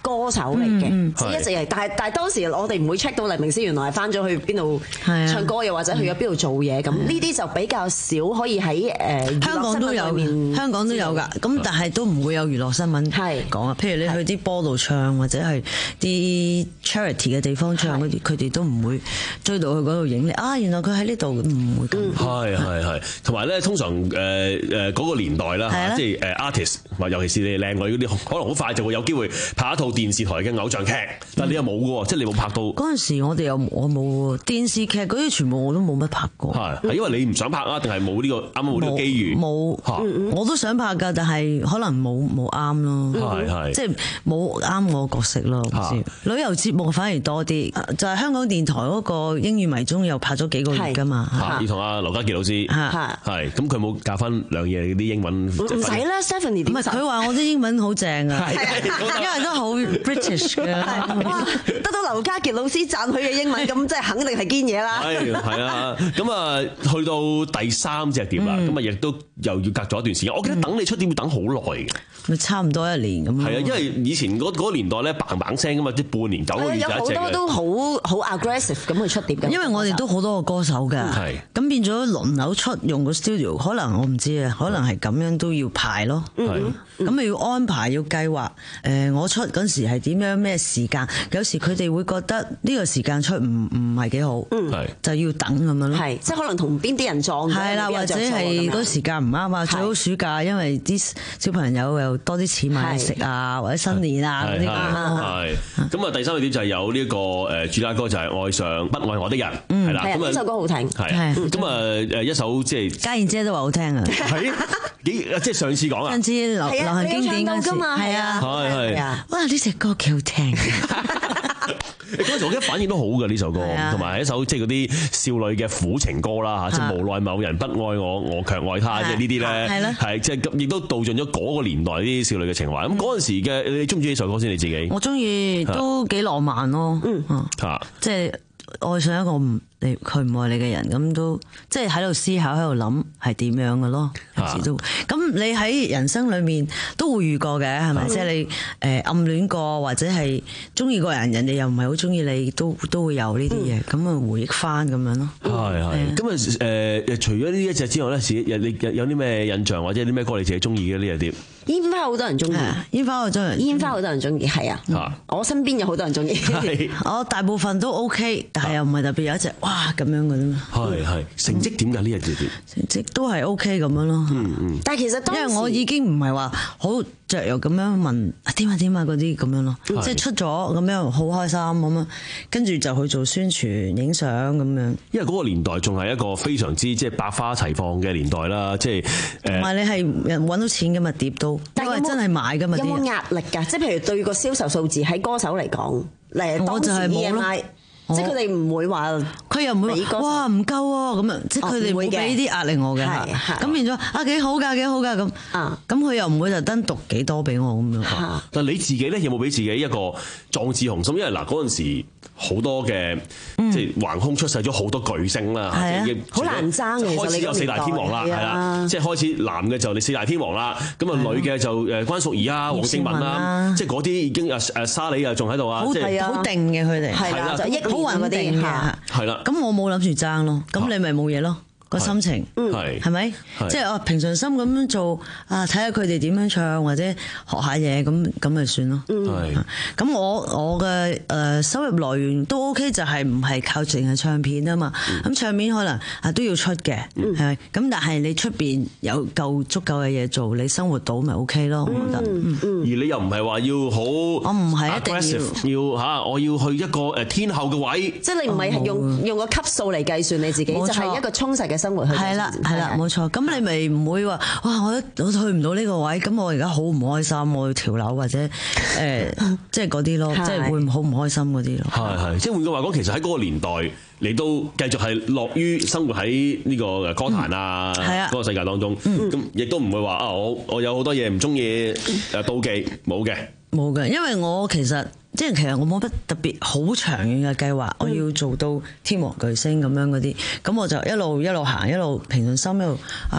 歌手嚟嘅，即係一直係。但係但係當時我哋唔會 check 到黎明詩原來係翻咗去邊度唱歌，又或者去咗邊度做嘢咁。呢啲就比較少可以喺誒香港都有，香港都有㗎。咁但係都唔會有娛樂新聞講啊。譬如你去啲波度唱，或者係啲 charity 嘅地方唱嗰啲，佢哋都唔會追到去嗰度影你。啊，原來佢喺呢度，唔會咁。 係係係，同埋咧，通常誒誒嗰個年代啦，即係誒 artist，尤其是你靚女嗰啲，可能好快就會有機會拍一套電視台嘅偶像劇，但係你又冇嘅喎，即係你冇拍到。嗰陣時我哋又我冇電視劇嗰啲，全部我都冇乜拍過。 係係因為你唔想拍啊，定係冇呢個啱啱冇呢個機遇？ 冇，我都想拍㗎，但係可能冇冇啱咯。 係係， 即係冇啱我角色咯。旅遊節目反而多啲，就係香港電台嗰個英語迷蹤又拍咗幾個月㗎嘛。 要同阿劉家傑老師係，咁佢冇教翻兩嘢啲英文。 唔使啦 ，Stephanie 點？ 唔係佢話我啲英文好正啊，因為都好 British 嘅。 得到劉家傑老師讚佢嘅英文，咁即係肯定係堅嘢啦。 係係啊，咁啊去到第三隻碟啦，咁啊亦都又要隔咗一段時間。我記得等你出碟要等好耐嘅， 咪差唔多一年咁。 係啊，因為以前嗰嗰個年代咧嘭嘭聲噶嘛，即係半年九個月就一隻嘅。有好多都好好 aggressive 咁去出碟嘅。 因為我哋都好多個歌手㗎，咁變咗輪流出用個 studio，可能我唔知啊，可能係咁樣都要排咯。咁咪要安排要計劃。誒，我出嗰時係點樣咩時間？有時佢哋會覺得呢個時間出唔唔係幾好，就要等咁樣咯。 係，即係可能同邊啲人撞係啦，或者係嗰個時間唔啱啊。最好暑假，因為啲小朋友又多啲錢買食啊，或者新年啊嗰啲咁咯。 係。咁啊，第三個點就係有呢一個誒主打歌就係愛上不愛我的人，係啦。咁啊， 呢首歌好聽。 係。咁啊誒一首即係家燕姐都話好聽啊。 係幾即係上次講啊。 上次流流行經典嗰陣時係啊。 係係。 哇！呢隻歌幾好聽。 嗰陣時我覺得反應都好嘅呢首歌，同埋係一首即係嗰啲少女嘅苦情歌啦嚇，即係無奈某人不愛我，我卻愛他，即係呢啲咧係即係亦都道盡咗嗰個年代啲少女嘅情懷。咁嗰陣時嘅你中唔中意呢首歌先？你自己我中意，都幾浪漫咯。嗯嚇，即係愛上一個唔你佢唔愛你嘅人，咁都即係喺度思考，喺度諗係點樣嘅咯。有時都咁你喺人生裏面都會遇過嘅，係咪？即係你誒暗戀過或者係中意個人，人哋又唔係好中意你，都都會有呢啲嘢，咁啊回憶翻咁樣咯。 係係。咁啊誒，除咗呢一隻之外咧，你有啲咩印象或者啲咩歌你自己中意嘅呢隻碟？ 煙花好多人中意， 煙花好多人， 煙花好多人中意，係啊。我身邊有好多人中意， 我大部分都 OK，但係又唔係特別有一隻哇咁樣嘅啫嘛。 係係。成績點㗎呢隻碟？ 成績都係 OK 咁樣咯。 嗯嗯。 但係其實當時因為我已經唔係話好雀躍咁樣問啊點啊點啊嗰啲咁樣咯，即係出咗咁樣好開心咁樣，跟住就去做宣傳、影相咁樣。 因為嗰個年代仲係一個非常之即係百花齊放嘅年代啦，即係誒。 同埋你係揾到錢㗎嘛碟都，因為真係買㗎嘛。 有冇壓力㗎？即係譬如對個銷售數字喺歌手嚟講，誒當時 E M I。即係佢哋唔會話， 佢又唔會哇唔夠喎咁樣，即係佢哋會俾啲壓力我嘅，咁變咗啊幾好㗎幾好㗎咁，咁佢又唔會特登讀幾多俾我咁樣。 但係你自己咧有冇俾自己一個壯志雄心？因為嗱嗰陣時好多嘅即係橫空出世咗好多巨星啦， 好難爭嘅。 開始有四大天王啦，係啦，即係開始男嘅就你四大天王啦，咁啊女嘅就誒關淑怡啊、黃聖文啦，即係嗰啲已經誒誒沙莉啊仲喺度啊，即係好定嘅佢哋，係啦，好穩定嘅，係啦。咁我冇諗住爭咯，咁你咪冇嘢咯。個心情係係咪？即係我平常心咁樣做啊，睇下佢哋點樣唱或者學下嘢咁咁咪算咯。咁我我嘅誒收入來源都 OK，就係唔係靠淨係唱片啊嘛。咁唱片可能啊都要出嘅，係咪？咁但係你出邊有夠足夠嘅嘢做，你生活到咪 OK 咯？我覺得。 而你又唔係話要好， 我唔係一定要要嚇，我要去一個誒天后嘅位。 即係你唔係用用個級數嚟計算你自己，就係一個充實嘅生活去。 係啦，係啦，冇錯。咁你咪唔會話哇，我我去唔到呢個位，咁我而家好唔開心，我要跳樓或者誒，即係嗰啲咯，即係會好唔開心嗰啲咯。 係係，即係換句話講，其實喺嗰個年代，你都繼續係樂於生活喺呢個歌壇啊，嗰個世界當中。咁亦都唔會話啊，我我有好多嘢唔中意誒妒忌，冇嘅。 冇嘅，因為我其實即係其實我冇乜特別好長遠嘅計劃，我要做到天王巨星咁樣嗰啲，咁我就一路一路行，一路平常心一路啊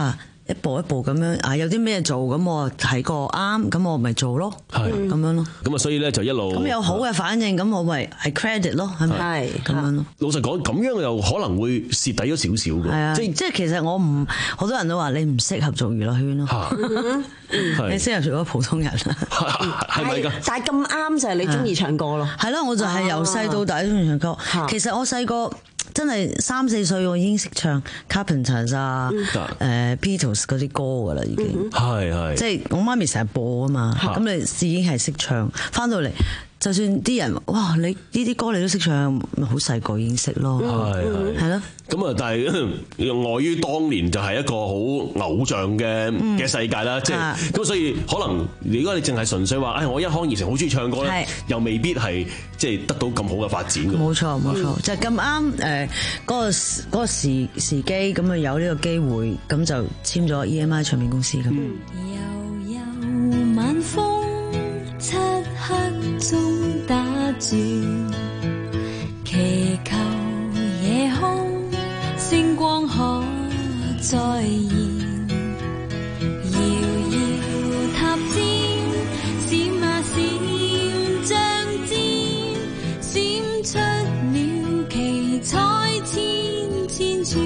一步一步咁樣啊，有啲咩做咁我睇過啱，咁我咪做咯， 係咁樣咯。 咁啊，所以咧就一路咁有好嘅反應，咁我咪係 credit 咯，係咪？係咁樣咯。 老實講，咁樣又可能會蝕底咗少少嘅。 係啊， 即係即係其實我唔好多人都話你唔適合做娛樂圈咯，你適合做個普通人啊， 係咪㗎？ 但係咁啱就係你中意唱歌咯。 係咯，我就係由細到大都中意唱歌。其實我細個真係三四歲，我已經識唱 Carpenters 啊、誒 Beatles 嗰啲歌㗎啦，已經係係。 即係我媽咪成日播啊嘛，咁你已經係識唱，翻到嚟。就算啲人哇，你呢啲歌你都識唱，咪好細個已經識咯， 係係係咯。 咁啊，但係礙於當年就係一個好偶像嘅嘅世界啦，即係咁，所以可能如果你淨係純粹話，誒我一腔而成好中意唱歌咧，又未必係即係得到咁好嘅發展嘅。冇錯冇錯，就係咁啱誒嗰個嗰個時時機，咁啊有呢個機會，咁就簽咗 E M I 唱片公司咁。 悠悠晚風，漆黑中打轉，祈求夜空星光可再現。遙遙塔尖，閃啊閃，像箭閃出了奇彩千千串。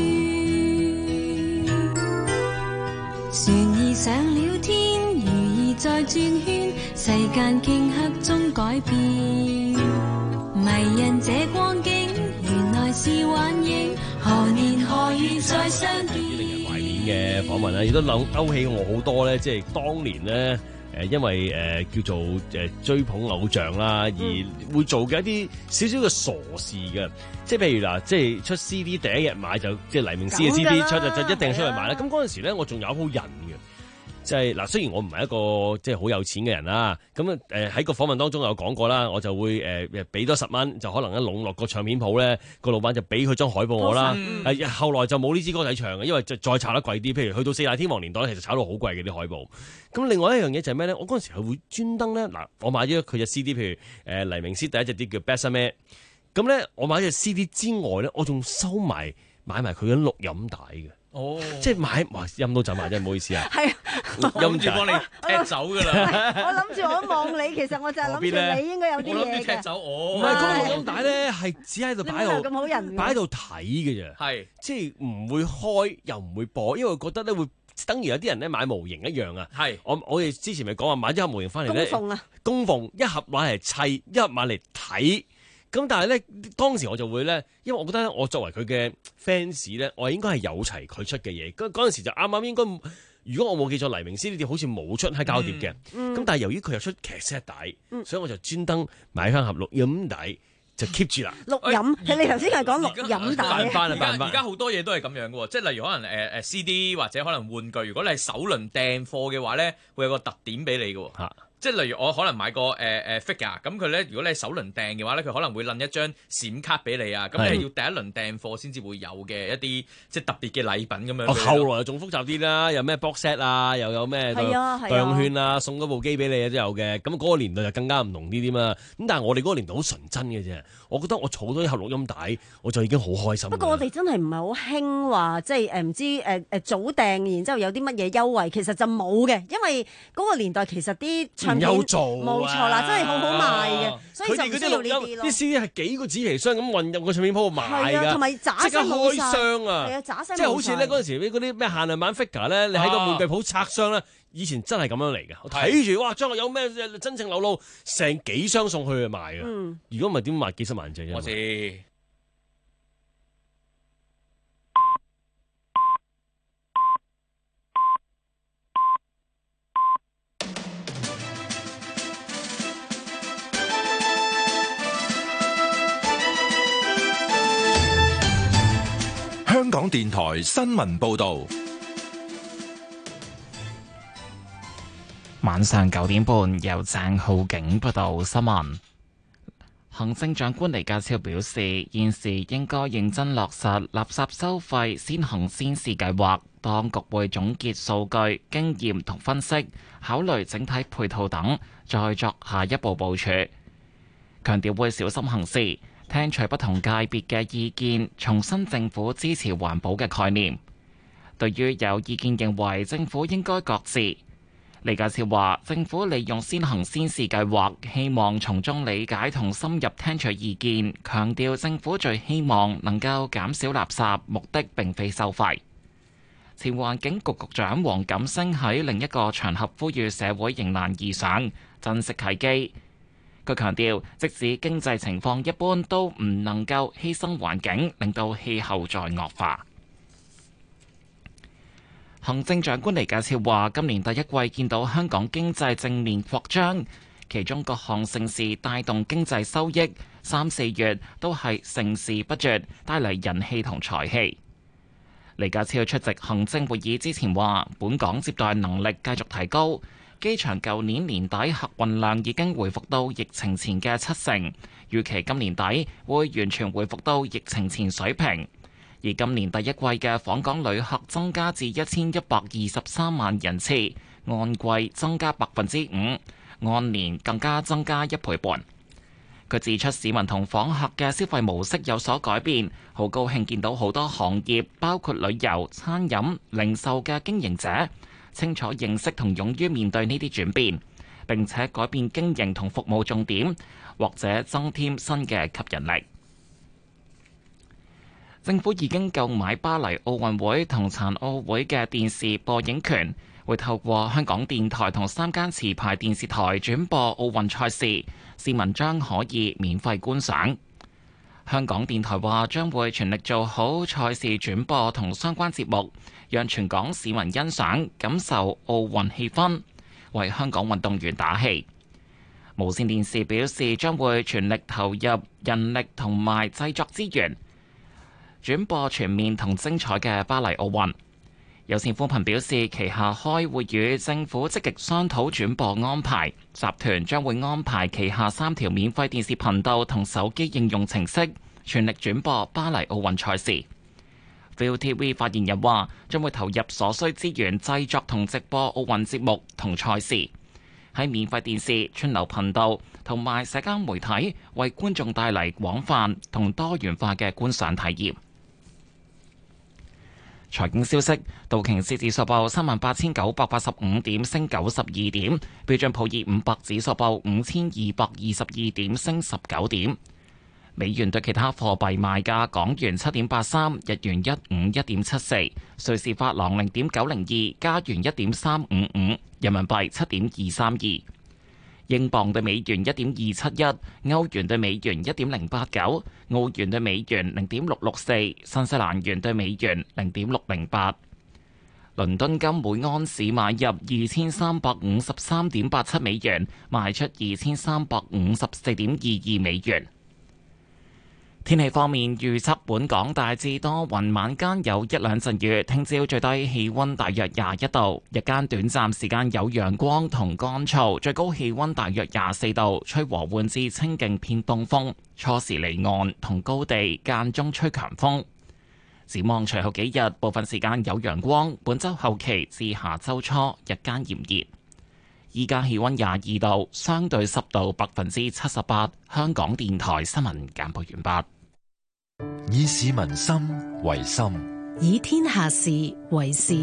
船兒上了天，如兒在轉圈，世間頃刻中改變，迷人這光景，原來是幻影，何年何月再相見。 令人懷念嘅訪問啦，亦都諗勾起我好多咧，即係當年咧誒，因為誒叫做誒追捧偶像啦，而會做嘅一啲少少嘅傻事嘅，即係譬如嗱，即係出 C D 第一日買就即係黎明詩嘅 C D 出就就一定出去買啦。咁嗰陣時咧，我仲有好人嘅。即係嗱，雖然我唔係一個即係好有錢嘅人啦，咁誒喺個訪問當中有講過啦，我就會誒誒俾多十蚊，就可能一籠落個唱片鋪咧，個老闆就俾佢張海報我啦。誒、嗯、後來就冇呢支歌仔唱嘅，因為再再炒得貴啲，譬如去到四大天王年代咧，其實炒到好貴嘅啲海報。咁另外一樣嘢就係咩咧？我嗰陣時係會專登咧，嗱，我買咗佢隻 C D，譬如誒黎明詩第一隻碟叫 Besame，咁咧我買隻 C D 之外咧，我仲收埋買埋佢嘅錄音帶嘅。哦，即係買，哇，音都走埋，真係唔好意思啊。係，音就幫你踢走噶啦。我諗住我望你，其實我就係諗住你應該有啲嘢嘅。踢走我。唔係，嗰個錄音帶咧係只喺度擺度，咁好人，擺喺度睇嘅啫。係，即係唔會開又唔會播，因為覺得咧會等於有啲人咧買模型一樣啊。係，我我哋之前咪講話買咗盒模型翻嚟咧，供奉啊，供奉一盒買嚟砌，一盒買嚟睇。咁但係咧，當時我就會咧，因為我覺得咧，我作為佢嘅 fans 咧，我應該係有齊佢出嘅嘢。嗰嗰陣時就啱啱應該，如果我冇記錯，黎明詩呢啲好似冇出喺膠碟嘅。咁、嗯嗯、但係由於佢又出劇 set 帶，嗯、所以我就專登買翻盒錄音帶就 keep 住啦。錄音，哎、你頭先係講錄音帶。辦翻啊，辦翻。而家好多嘢都係咁樣嘅喎，即係例如可能誒誒 C D 或者可能玩具，如果你係首輪訂貨嘅話咧，會有個特點俾你嘅喎。嚇！即係例如我可能買個誒誒 figure，咁佢咧如果你係首輪訂嘅話咧，佢可能會撚一張閃卡俾你啊，咁你係要第一輪訂貨先至會有嘅一啲即係特別嘅禮品咁樣。哦，後來仲複雜啲啦，有咩 box set 啊，又有咩代用券啊，送嗰部機俾你啊都有嘅。咁嗰個年代就更加唔同啲啲嘛。咁但係我哋嗰個年代好純真嘅啫。我覺得我儲咗一盒錄音帶，我就已經好開心。不過我哋真係唔係好興話，即係誒唔知誒誒早訂，然之後有啲乜嘢優惠，其實就冇嘅，因為嗰個年代其實啲唱片有做冇錯啦，真係好好賣嘅，所以就唔需要呢啲咯。啲 C D 係幾個紙皮箱咁運入個唱片鋪賣㗎，同埋渣聲開箱啊，係啊，渣聲即係好似咧嗰陣時嗰啲咩限量版 figure 咧，你喺個玩具鋪拆箱咧，以前真係咁樣嚟嘅。我睇住哇，將來有咩真情流露，成幾箱送去去賣㗎。如果唔係點賣幾十萬隻啫？我知。 香港電台新聞報道， 晚上九點半由鄭浩景報道新聞。行政長官李家超表示，現時應該認真落實垃圾收費先行先試計劃，當局會總結數據、經驗同分析，考慮整體配套等，再作下一步部署。強調會小心行事，聽取不同界別嘅意見，重申政府支持環保嘅概念。 對於有意見認為政府應該擱置，李家超話：政府利用先行先試計劃，希望從中理解同深入聽取意見，強調政府最希望能夠減少垃圾，目的並非收費。前環境局局長黃錦星喺另一個場合呼籲社會迎難而上，珍惜契機。佢強調，即使經濟情況一般，都唔能夠犧牲環境，令到氣候再惡化。行政長官李家超話：今年第一季見到香港經濟正面擴張，其中各項盛事帶動經濟收益，三四月都係盛事不絕，帶嚟人氣同財氣。李家超出席行政會議之前話：本港接待能力繼續提高，機場舊年年底客運量已經回復到疫情前嘅七成，預期今年底會完全回復到疫情前水平。而今年第一季嘅訪港旅客增加至一千一百二十三萬人次，按季增加百分之五，按年更加增加一倍半。佢指出，市民同訪客嘅消費模式有所改變，好高興見到好多行業，包括旅遊、餐飲、零售嘅經營者，清楚認識同勇於面對呢啲轉變，並且改變經營同服務重點，或者增添新嘅吸引力。政府已經購買巴黎奧運會同殘奧會嘅電視播映權，會透過香港電台同三間持牌電視台轉播奧運賽事，市民將可以免費觀賞。香港電台話將會全力做好賽事轉播同相關節目，讓全港市民欣賞、感受奧運氣氛，為香港運動員打氣。無線電視表示將會全力投入人力同埋製作資源，轉播全面同精彩嘅巴黎奧運。有線寬頻表示，旗下開會與政府積極商討轉播安排，集團將會安排旗下三條免費電視頻道同手機應用程式，全力轉播巴黎奧運賽事。V O T V 發言人話，將會投入所需資源製作同直播奧運節目同賽事，喺免費電視、串流頻道同埋社交媒體為觀眾帶嚟廣泛同多元化嘅觀賞體驗。財經消息，道瓊斯指數報三萬八千九百八十五點，升九十二點；標準普爾五百指數報五千二百二十二點，升十九點。美元對其他貨幣賣價：港元七點八三，日元一五一點七四，瑞士法郎零點九零二，加元一點三五五，人民幣七點二三二。英鎊對美元一點二七一，歐元對美元一點零八九，澳元對美元零點六六四，新西蘭元對美元零點六零八。倫敦金每盎司買入二千三百五十三點八七美元，賣出二千三百五十四點二二美元。天氣方面，預測本港大致多雲，晚間有一兩陣雨。聽朝最低氣溫大約廿一度，日間短暫時間有陽光同乾燥，最高氣溫大約廿四度，吹和緩至清勁偏東風。初時離岸同高地間中吹強風。展望隨後幾日，部分時間有陽光。本週後期至下週初日間炎熱。依家氣溫廿二度，相對濕度百分之七十八。香港電台新聞簡報完畢。 以市民心為心， 以天下事為事。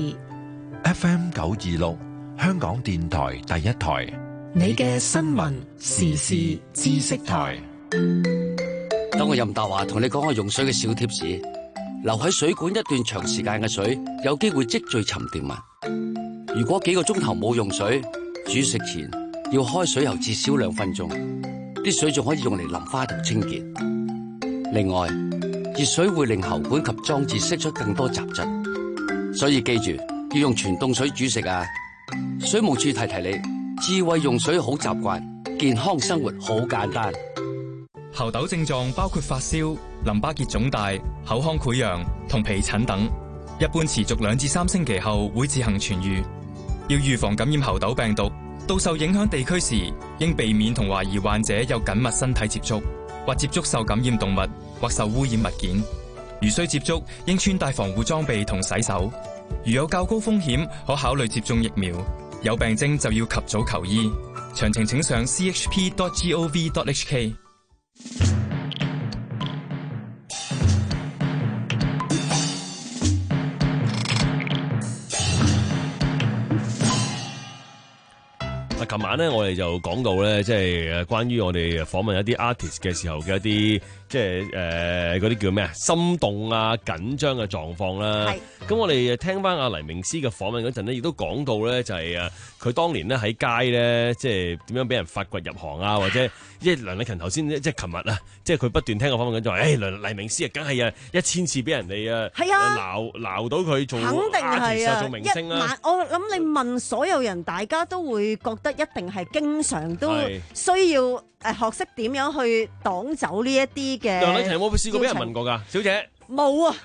F M 九二六，香港電台第一台， 你嘅新聞時事知識台。 等我任達華同你講下用水嘅小貼士。留喺水管一段長時間嘅水，有機會積聚沉澱物。如果幾個鐘頭冇用水，煮食前要開水喉至少兩分鐘，啲水仲可以用嚟淋花同清潔。另外，熱水會令喉管及裝置釋出更多雜質，所以記住要用全凍水煮食啊！水務署提提你，智慧用水好習慣，健康生活好簡單。 猴痘症狀包括發燒、淋巴結腫大、口腔潰瘍同皮疹等，一般持續兩至三星期後會自行痊癒。要預防感染猴痘病毒，到受影響地區時，應避免同懷疑患者有緊密身體接觸，或接觸受感染動物或受污染物件。如需接觸，應穿戴防護裝備同洗手。如有較高風險，可考慮接種疫苗。有病徵就要及早求醫。詳情請上 c h p dot gov dot h k。 嗱，琴晚咧我哋就講到咧，即係誒關於我哋訪問一啲 artist 嘅時候嘅一啲，即係誒嗰啲叫咩啊，心動啊、緊張嘅狀況啦。咁我哋聽翻阿黎明詩嘅訪問嗰陣咧，亦都講到咧，就係誒佢當年咧喺街咧，即係點樣俾人發掘入行啊，或者即係梁禮勤頭先即係琴日啊，即係佢不斷聽我訪問緊就話，誒梁黎明詩啊，梗係啊一千次俾人哋啊鬧鬧到佢做 artist 做明星啦。 我諗你問所有人，大家都會覺得一定係經常都需要誒學識點樣去擋走呢一啲嘅。 梁禮勤有冇試過俾人問過㗎，小姐？ 冇啊，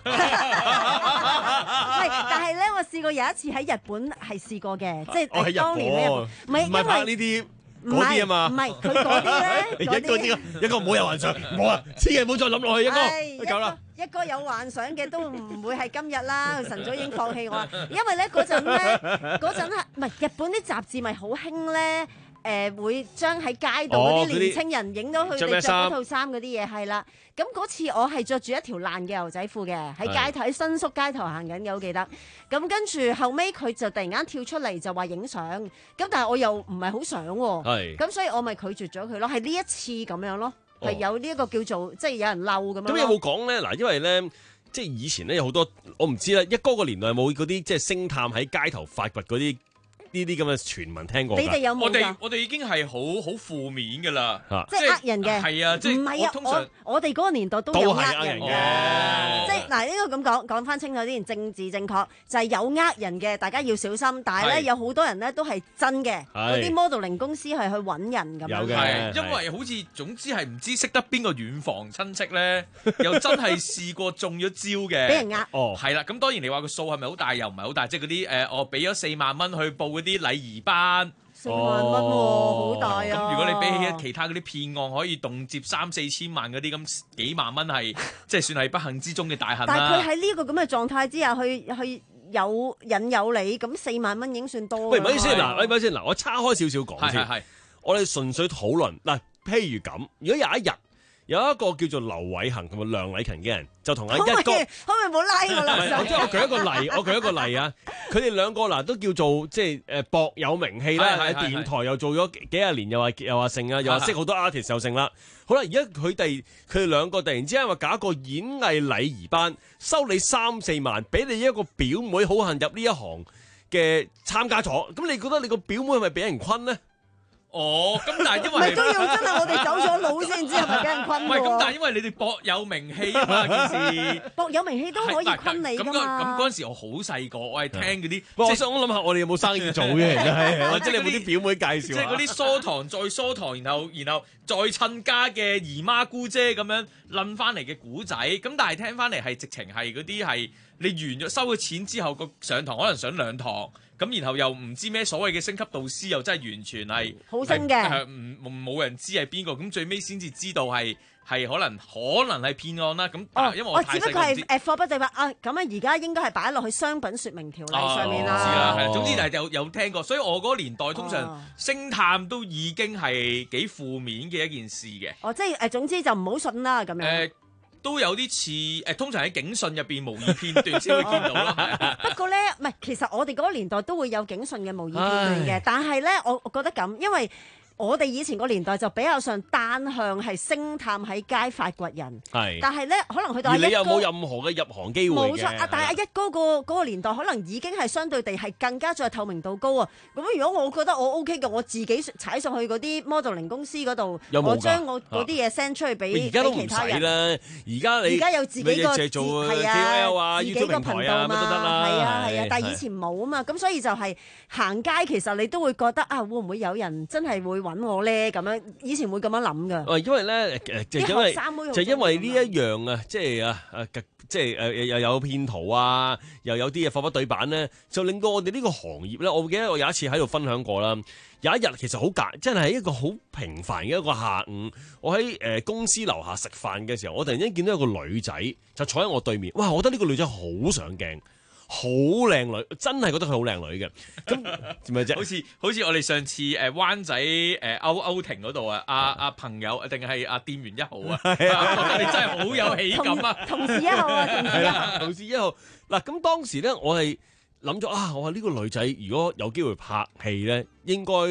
係，但係咧，我試過有一次喺日本係試過嘅，即係當年咧，唔係因為呢啲嗰啲啊嘛， 唔係佢嗰啲咧， 一個啲一個唔好有幻想，冇啊，千祈唔好再諗落去，一個夠啦。 一個有幻想嘅都唔會係今日啦，晨早已經放棄我啦，因為咧嗰陣咧，嗰陣係唔係日本啲雜誌咪好興咧？誒、呃、會將喺街度嗰啲年青人影到佢哋着嗰套衫嗰啲嘢係啦，咁嗰次我係着住一條爛嘅牛仔褲嘅，喺街頭喺新宿街頭行緊嘅，我記得。咁跟住後尾佢就突然間跳出嚟就話影相，咁但係我又唔係好想喎，咁所以我咪拒絕咗佢咯，係呢一次咁樣咯，係、哦、有呢一個叫做即係有人嬲咁樣。 咁有冇講咧？嗱，因為咧。即係以前咧有好多，我唔知啦。一哥個年代有冇嗰啲即係星探喺街頭發掘嗰啲呢啲咁嘅傳聞聽過？ 你哋有冇？ 我哋我哋已經係好好負面㗎啦， 即係呃人嘅。 係啊，即係唔係啊？ 通常我我哋嗰個年代都有呃人嘅。 哦、 即係嗱，呢個咁講講翻清楚啲，政治正確就係、是、有呃人嘅，大家要小心。但係咧有好多人咧都係真嘅，嗰啲 modeling 公司係去揾人咁樣。 有嘅，因為好似總之係唔知識得邊個遠房親戚咧，又真係試過中咗招嘅， 俾人呃。 哦，係啦。咁當然你話個數係咪好大？又唔係好大，即係嗰啲誒，我俾咗四萬蚊去報嗰啲禮儀班。 四萬蚊喎，好大啊！ 咁如果你比起其他嗰啲騙案可以動輒三四千萬嗰啲，咁幾萬蚊係即係算係不幸之中嘅大幸啦。 但係佢喺呢個咁嘅狀態之下，去去有引誘你，咁四萬蚊已經算多。 喂，唔好意思，嗱，喂，唔好意思，嗱，我叉開少少講先。係係係。我哋純粹討論嗱，譬如咁，如果有一日有一個叫做劉偉恒同埋梁禮勤嘅人，就同阿一哥，可唔可以唔好拉我啦？ 即係我舉一個例，我舉一個例啊！佢哋兩個嗱都叫做即係誒薄有名氣啦，喺電台又做咗幾廿年，又話又話成啊，又話識好多 artist 又成啦。好啦，而家佢哋佢哋兩個突然之間話搞一個演藝禮儀班，收你三四萬，俾你一個表妹好幸入呢一行嘅參加咗，咁你覺得你個表妹係咪俾人坤呢？ 哦，咁但係因為都要真係我哋走咗路先知係咪俾人坤喎？ 唔係咁，但係因為你哋薄有名氣啊嘛，件事薄有名氣都可以坤你㗎嘛。 咁嗰陣時我好細個，我係聽嗰啲。 我想我諗下，我哋有冇生意做嘅？係或者你有冇啲表妹介紹？ 即係嗰啲疏堂再疏堂，然後然後再親家嘅姨媽姑姐咁樣撚翻嚟嘅古仔。咁但係聽翻嚟係直情係嗰啲係你完咗收咗錢之後個上堂可能上兩堂。咁然後又唔知咩所謂嘅升級導師，又真係完全係好升嘅， 唔冇人知係邊個，咁最尾先至知道係係可能可能係騙案啦。咁、哦、因為我太細個唔知。我只不過係誒貨不對版啊，咁啊而家應該係擺落去商品説明條例上面啦。 哦、知啦，係、哦、總之就係有有聽過，所以我嗰個年代通常星探都已經係幾負面嘅一件事嘅。 哦，即係誒總之就唔好信啦咁樣。呃都有啲似誒，通常喺警訊入邊模擬片段先會見到咯。 不過咧，唔係，其實我哋嗰個年代都會有警訊嘅模擬片段嘅，但係咧，我我覺得咁，因為我哋以前個年代就比較上單向係星探喺街發掘人，係，但係咧可能去到而你又冇任何嘅入行機會嘅。 冇錯啊！但係阿一哥個嗰個年代可能已經係相對地係更加再透明度高啊！咁如果我覺得我 OK 嘅，我自己踩上去嗰啲 modeling 公司嗰度，我將我嗰啲嘢 send 出去俾其他人啦。 而家你而家有自己個自係啊，自己個頻道嘛，係啊係啊，但係以前冇啊嘛，咁所以就係行街其實你都會覺得啊，會唔會有人真係會揾我咧？咁樣以前會咁樣諗噶。 因為咧誒，就因為就因為呢一樣啊，即係啊啊，即係誒又有騙徒啊，又有啲嘢貨不對版咧，就令到我哋呢個行業咧，我記得我有一次喺度分享過啦。有一日其實好簡，真係一個好平凡嘅一個下午，我喺誒公司樓下食飯嘅時候，我突然間見到有個女仔就坐喺我對面，哇！我覺得呢個女仔好上鏡。好靚女，真係覺得佢好靚女嘅。咁點解啫？ 好似好似我哋上次誒灣仔誒歐歐庭嗰度啊，阿阿朋友定係阿店員一號啊，我覺得你真係好有喜感啊！ 同事一號啊，同事一號， 同事一號。嗱，咁當時咧，我係諗咗啊，我話呢個女仔如果有機會拍戲咧，應該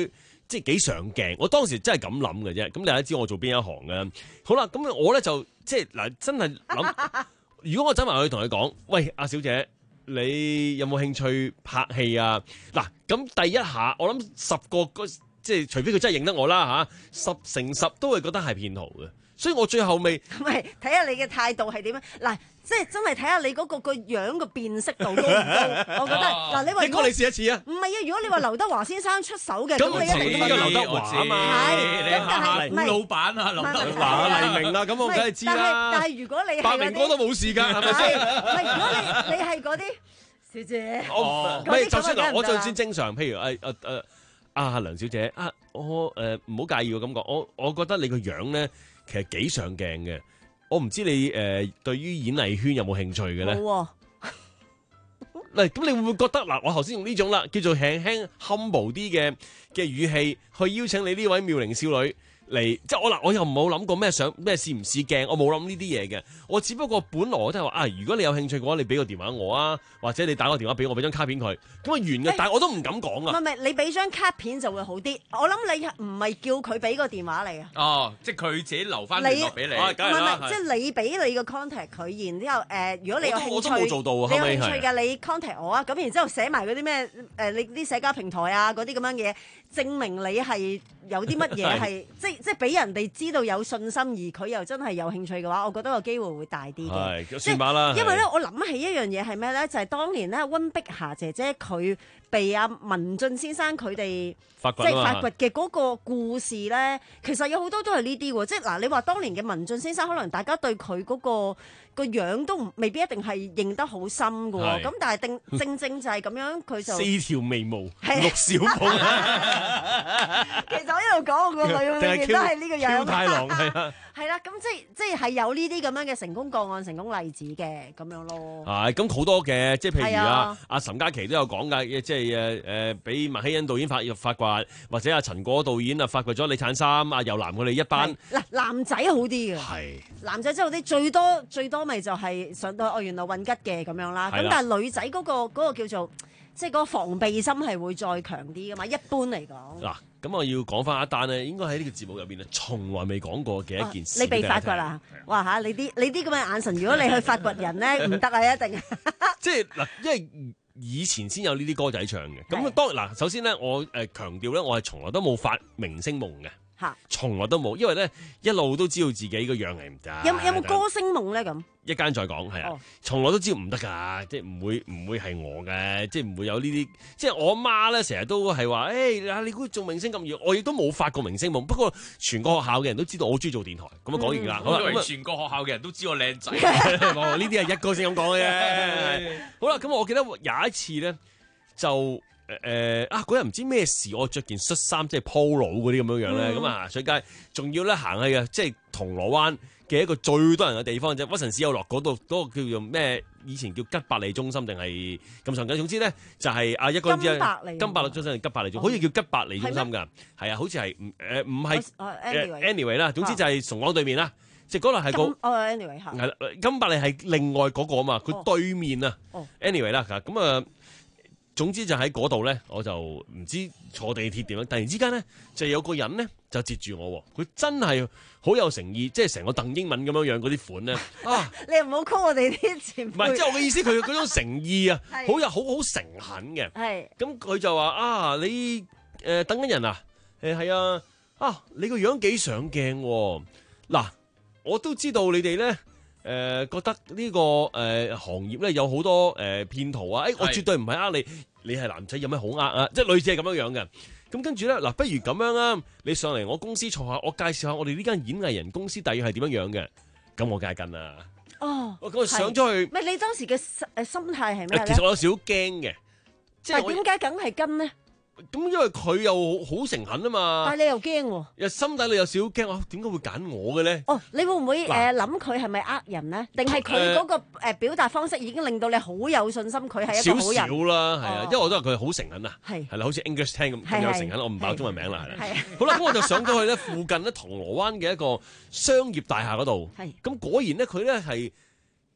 即係幾上鏡。我當時真係咁諗嘅啫。咁大家知我做邊一行嘅。好啦，咁我咧就即係嗱，真係諗，如果我走埋去同佢講，喂，阿小姐，你有冇興趣拍戲啊？嗱，咁第一下我諗十個即係除非佢真係認得我啦嚇，十成十都會覺得係騙徒嘅。所以我最後尾唔係睇下你嘅態度係點樣嗱，即係真係睇下你嗰個個樣嘅辨識度高唔高？我覺得嗱，你話你講你試一次啊？ 唔係啊，如果你話劉德華先生出手嘅， 咁咁你一定呢個劉德華啊嘛， 係咁但係古老闆啊，劉德華、黎明啦，咁我梗係知啦。 但係如果你係白明哥都冇事㗎，係咪先？ 唔係，如果你你係嗰啲小姐， 我唔係就算嗱，我就算正常，譬如誒誒誒啊梁小姐啊，我誒唔好介意我咁講，我我覺得你個樣咧。其實幾上鏡嘅，我唔知你誒、呃、對於演藝圈有冇興趣嘅咧？冇嗱，咁你會唔會覺得嗱？我頭先用呢種啦，叫做輕輕 humble 啲嘅嘅語氣去邀請你呢位妙齡少女嚟，即係我嗱，我又冇諗過咩想咩試唔試鏡，我冇諗呢啲嘢嘅。我只不過本來我都係話啊，如果你有興趣嘅話，你俾個電話我啊，或者你打個電話俾我，俾張卡片佢，咁啊完嘅。欸、但係我都唔敢講啊。唔係唔係， 你俾張卡片就會好啲。我諗你唔係叫佢俾個電話你啊。 哦，即係佢自己留翻聯絡俾你。唔係唔係，即係你俾你個 contact 佢，然之後誒、呃，如果你有興趣， 我都冇做到啊。 你有興趣嘅，你 contact 我啊。咁然之後寫埋嗰啲咩誒，你啲社交平台啊，嗰啲咁樣嘢，證明你係有啲乜嘢係，即係即係俾人哋知道有信心，而佢又真係有興趣嘅話，我覺得個機會會大啲嘅。 係，算吧啦。 因為咧，我諗起一樣嘢係咩咧？就係、是、當年咧，溫碧霞姐姐佢被阿文俊先生佢哋即係發掘嘅嗰個故事咧，其實有好多都係呢啲喎。即係嗱，你話當年嘅文俊先生，可能大家對佢嗰、那個個樣都未必一定係認得好深㗎喎。咁但係定正正就係咁樣，佢就四條眉毛，陸小鳳。 其實我一路講我個女，永遠都係呢個樣。 太郎係啊。 係啦，咁即係即係係有呢啲咁樣嘅成功個案、成功例子嘅咁樣咯。 係，咁好多嘅，即係譬如啊，阿岑嘉琪都有講㗎，即係誒誒，俾麥希恩導演發發掘，或者阿陳果導演啊發掘咗李燦森、阿游南佢哋一班。嗱， 男仔好啲嘅。 係。 男仔真係好啲，最多最多咪就係上到哦，原來混吉嘅咁樣啦。咁但係女仔嗰個嗰個叫做即係嗰個防備心係會再強啲㗎嘛。一般嚟講。嗱。咁我要講翻一單咧，應該喺呢個節目入邊咧，從來未講過嘅一件事。 你被發掘啦！哇嚇，你啲你啲咁嘅眼神，如果你去發掘人咧，唔得啊，一定。即係嗱，因為以前先有呢啲歌仔唱嘅。咁當嗱，首先咧，我誒強調咧，我係從來都冇發明星夢嘅。嚇！從來都冇，因為咧一路都知道自己個樣係唔得。 有有冇歌星夢咧？咁一間再講係啊，從來都知道唔得㗎，即係唔會唔會係我嘅，即係唔會有呢啲。即係我阿媽咧，成日都係話，誒啊，你估做明星咁易？我亦都冇發過明星夢。不過全個學校嘅人都知道我好中意做電台。咁啊講完啦。 我以為全個學校嘅人都知我靚仔。 呢啲係一個先咁講嘅啫。好啦，咁我記得有一次咧就。誒誒、呃、啊！嗰日唔知咩事，我着件恤衫，即係 polo 嗰啲咁樣樣咧，咁啊上街，仲要咧行去嘅，即係銅鑼灣嘅一個最多人嘅地方啫。屈臣氏有落嗰度，嗰、嗰個叫做咩？以前叫吉百利中心定係咁上緊。總之咧就係、是、啊一個人知金百利，金百利中心定吉百利中心，好似叫吉百利中心㗎。係啊，好似係誒唔係 anyway 啦。總之就係崇光對面啦，即係嗰度係個哦 anyway 嚇。 係啦，金百利係另外嗰個啊嘛，佢對面啊。anyway 啦，咁啊。總之就喺嗰度咧，我就唔知坐地鐵點樣，突然之間咧就有個人咧就截住我，佢真係好有誠意，即係成個鄧英文咁樣樣嗰啲款咧。啊！ 你唔好 call 我哋啲前輩。唔係， 即係我嘅意思，佢嗰種誠意啊，好有好好誠懇嘅。係。咁佢就話啊，你誒、呃、等緊人啊？誒係啊，啊你個樣幾上鏡喎。嗱，我都知道你哋咧。誒、呃、覺得呢、這個誒、呃、行業咧有好多誒騙、呃、徒啊！誒、欸、我絕對唔係呃你，你係男仔有咩好呃啊？即係類似係咁樣樣嘅。咁跟住咧嗱，不如咁樣啊，你上嚟我公司坐下，我介紹下我哋呢間演藝人公司大約係點樣樣嘅。咁我梗係跟啦。哦，我咁上咗去。 唔係你當時嘅誒心態係咩咧？ 其實我有少少驚嘅。 但係點解梗係跟呢？ 咁因為佢又好誠懇啊嘛， 但係你又驚喎， 又心底裏有少少驚，點解會揀我嘅咧？ 哦，你會唔會誒諗佢係咪呃人咧？定係佢嗰個誒表達方式已經令到你好有信心，佢係一個好人？少少啦，係啊，因為我都話佢好誠懇啊，係係啦，好似 English 聽咁咁有誠懇，我唔爆中文名啦，係啦。好啦，咁我就上咗去咧附近咧銅鑼灣嘅一個商業大廈嗰度，係咁果然咧佢咧係即係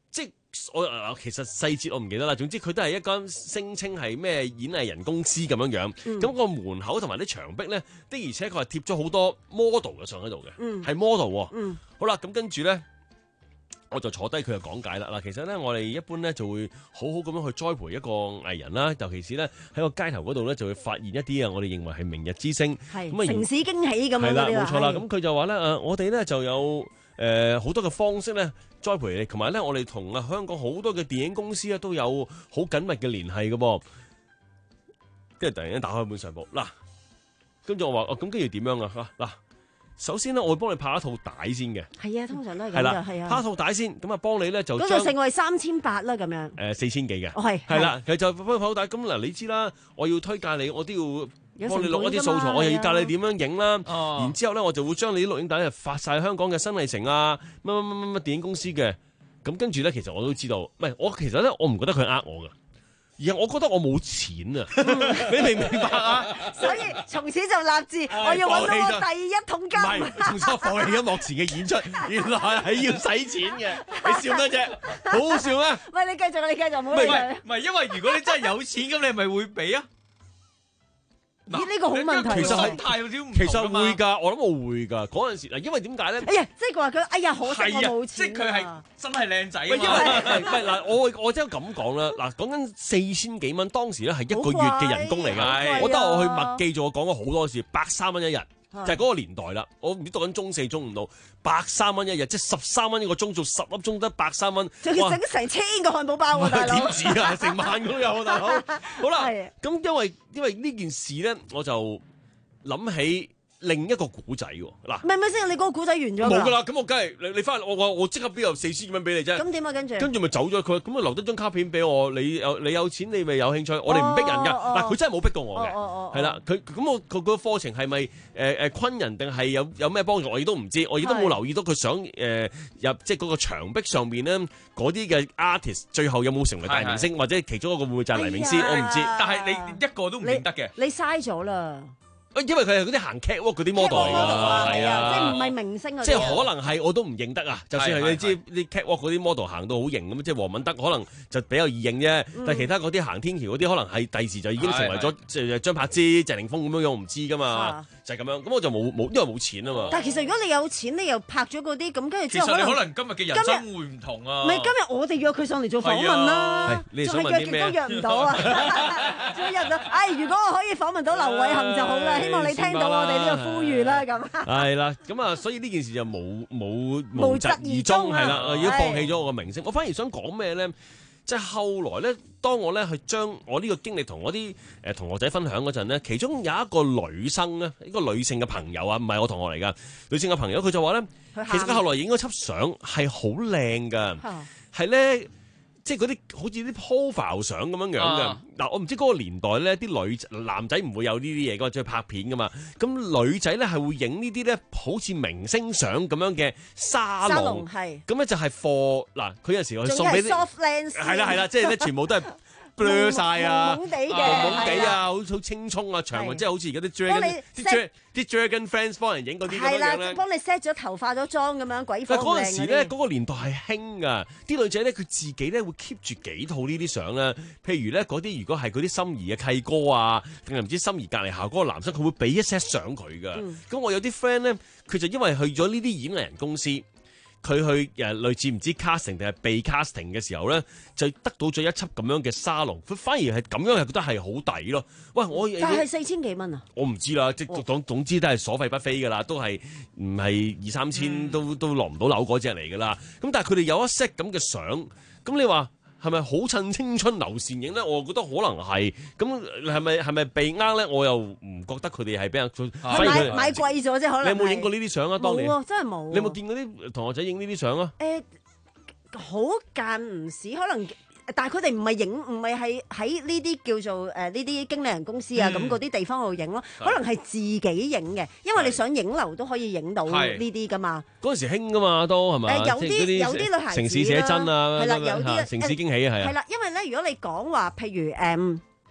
我其實細節我唔記得啦。總之佢都係一間聲稱係咩演藝人公司咁樣樣。咁、嗯、個門口同埋啲牆壁咧，的而且確係貼咗好多 model 嘅相喺度嘅，係、嗯、model 喎。嗯、好啦，咁跟住咧。我就坐低，佢就講解啦。嗱，其實咧，我哋一般咧就會好好咁樣去栽培一個藝人啦，尤其是咧喺個街頭嗰度咧，就會發現一啲啊，我哋認為係明日之星， 咁啊城市驚喜咁樣嗰啲啦。係啦，冇錯啦。咁佢就話咧，誒，我哋咧就有誒好、呃、多嘅方式咧栽培你，同埋咧我哋同啊香港好多嘅電影公司咧都有好緊密嘅聯繫嘅噃。跟住突然間打開本相簿，嗱，跟住我話，哦，咁跟住點樣啊？嗱。首先咧，我會幫你拍一套帶先嘅。係啊，通常都係咁嘅。係啊，拍一套帶先，咁啊幫你咧就嗰個成為三千八啦，咁樣。 誒四千幾嘅。 哦，係。 係啦，佢就幫你拍套帶。咁嗱，你知啦，我要推介你，我都要幫你錄一啲素材，我又要教你點樣影啦。哦。然之後咧，我就會將你啲錄影帶咧發晒香港嘅新藝城啊，乜乜乜乜乜電影公司嘅。咁跟住咧，其實我都知道，唔係我其實咧，我唔覺得佢呃我㗎。而係我覺得我冇錢啊！你明唔明白啊？ 所以從此就立志，我要揾到我第一桶金。唔係， 從此放棄咗幕前嘅演出，原來係要使錢嘅。你笑咩啫？好好笑咩？ 喂，你繼續，你繼續，唔好理佢。 唔係，因為如果你真係有錢，咁你咪會俾啊？ 咦？呢個好問題。 其實係，其實會㗎，我諗我會㗎。嗰陣時嗱，因為點解咧？ 哎呀，即係佢話佢，哎呀，可惜我冇錢。 即係佢係真係靚仔啊嘛。 因為唔係嗱，我我真係咁講啦。嗱，講緊四千幾蚊，當時咧係一個月嘅人工嚟㗎。我覺得我去麥記做，我講過好多次，百三蚊一日。就係嗰個年代啦，我唔知讀緊中四中五到百三蚊一日，即係十三蚊一個鐘，做十粒鐘得百三蚊， 仲要整成千個漢堡包喎，大佬點止啊，成萬個都有，大佬。好啦，咁因為因為呢件事咧，我就諗起另一個古仔喎。嗱， 唔係唔係先，你嗰個古仔完咗冇㗎啦，咁我梗係你你翻嚟，我我我即刻邊有四千幾蚊俾你啫。 咁點啊？跟住跟住咪走咗佢，咁啊留得張卡片俾我，你有你有錢，你咪有興趣，我哋唔逼人㗎。嗱，佢真係冇逼過我嘅，係啦，佢咁我佢個課程係咪誒誒昆人定係有有咩幫助？我亦都唔知，我亦都冇留意到佢想誒入即係嗰個牆壁上邊咧嗰啲嘅 artist 最後有冇成為大明星，或者其中一個會唔會就係黎明斯，我唔知。 但係你一個都唔認得嘅， 你嘥咗啦。 因為佢係嗰啲行 catwalk 嗰啲 model 嚟㗎，係啊， 即係唔係明星啊？ 即係可能係我都唔認得啊！就算係你知啲 catwalk 嗰啲 model 行到好型咁，即係黃敏德可能就比較易認啫。但係其他嗰啲行天橋嗰啲，可能係第時就已經成為咗即係張柏芝、謝霆鋒咁樣樣，我唔知㗎嘛。就係咁樣，咁我就冇冇，因為冇錢啊嘛。 但係其實如果你有錢，你又拍咗嗰啲咁，跟住之後其實你可能今日嘅人生會唔同啊。 唔係今日我哋約佢上嚟做訪問啦， 你仲係約極都約唔到啊！仲約唔到，唉！如果我可以訪問到劉偉恒就好啦，希望你聽到我哋呢個呼籲啦，咁。 係啦，咁啊，所以呢件事就冇冇無疾而終係啦，已經放棄咗我個明星。我反而想講咩咧？即係後來咧，當我咧去將我呢個經歷同我啲誒同學仔分享嗰陣咧，其中有一個女生咧，一個女性嘅朋友啊，唔係我同學嚟㗎，女性嘅朋友佢就話咧，其實佢後來影嗰輯相係好靚㗎，係咧。即係嗰啲好似啲 profile 相咁樣樣嘅，嗱、啊、我唔知嗰個年代咧，啲女男仔唔會有呢啲嘢㗎嘛，即係拍片㗎嘛。咁女仔咧係會影呢啲咧，好似明星相咁樣嘅沙龍，咁咧就係 for 嗱，佢有時我送俾啲，係啦係啦，即係咧全部都係。blur 曬啊， 懵懵地嘅， 懵懵地啊，好好青葱啊，長即係好似而家啲 dragon 啲 啲 dragon fans 幫人影嗰啲咁樣咧。係啦， 幫你 set 咗頭化咗妝咁樣鬼火靚嗰啲。 嗰陣時咧，嗰個年代係興噶，啲女仔咧佢自己咧會 keep 住幾套呢啲相咧。譬如咧嗰啲如果係嗰啲心儀嘅契哥啊，定係唔知心儀隔離校嗰個男生，佢會俾一 set 相佢噶。咁我有啲 friend 咧，佢就因為去咗呢啲演藝人公司。佢去誒類似唔知 casting 定係被 casting 嘅時候咧，就得到咗一輯咁樣嘅沙龍，佢反而係咁樣係覺得係好抵咯。喂，我但係四千幾蚊啊！ 我唔知啦，即係總總之都係所費不菲噶啦，都係唔係二三千都都落唔到樓嗰隻嚟噶啦。咁但係佢哋有一 set 咁嘅相，咁你話？係咪好襯青春流線影咧？我覺得可能係。咁係咪係咪被呃咧？我又唔覺得佢哋係俾人買買貴咗啫。可能你有冇影過呢啲相啊？當年冇，真係冇。 你有冇見過啲同學仔影呢啲相啊？ 誒，好間唔時，可能。但係佢哋唔係影，唔係係喺呢啲叫做誒呢啲經理人公司啊咁嗰啲地方度影咯，可能係自己影嘅，因為你想影樓都可以影到呢啲噶嘛。 嗰陣時興噶嘛，都係咪？ 誒有啲有啲女孩子城市寫真啊， 係啦，有啲城市驚喜係啊。 係啦，因為咧，如果你講話譬如誒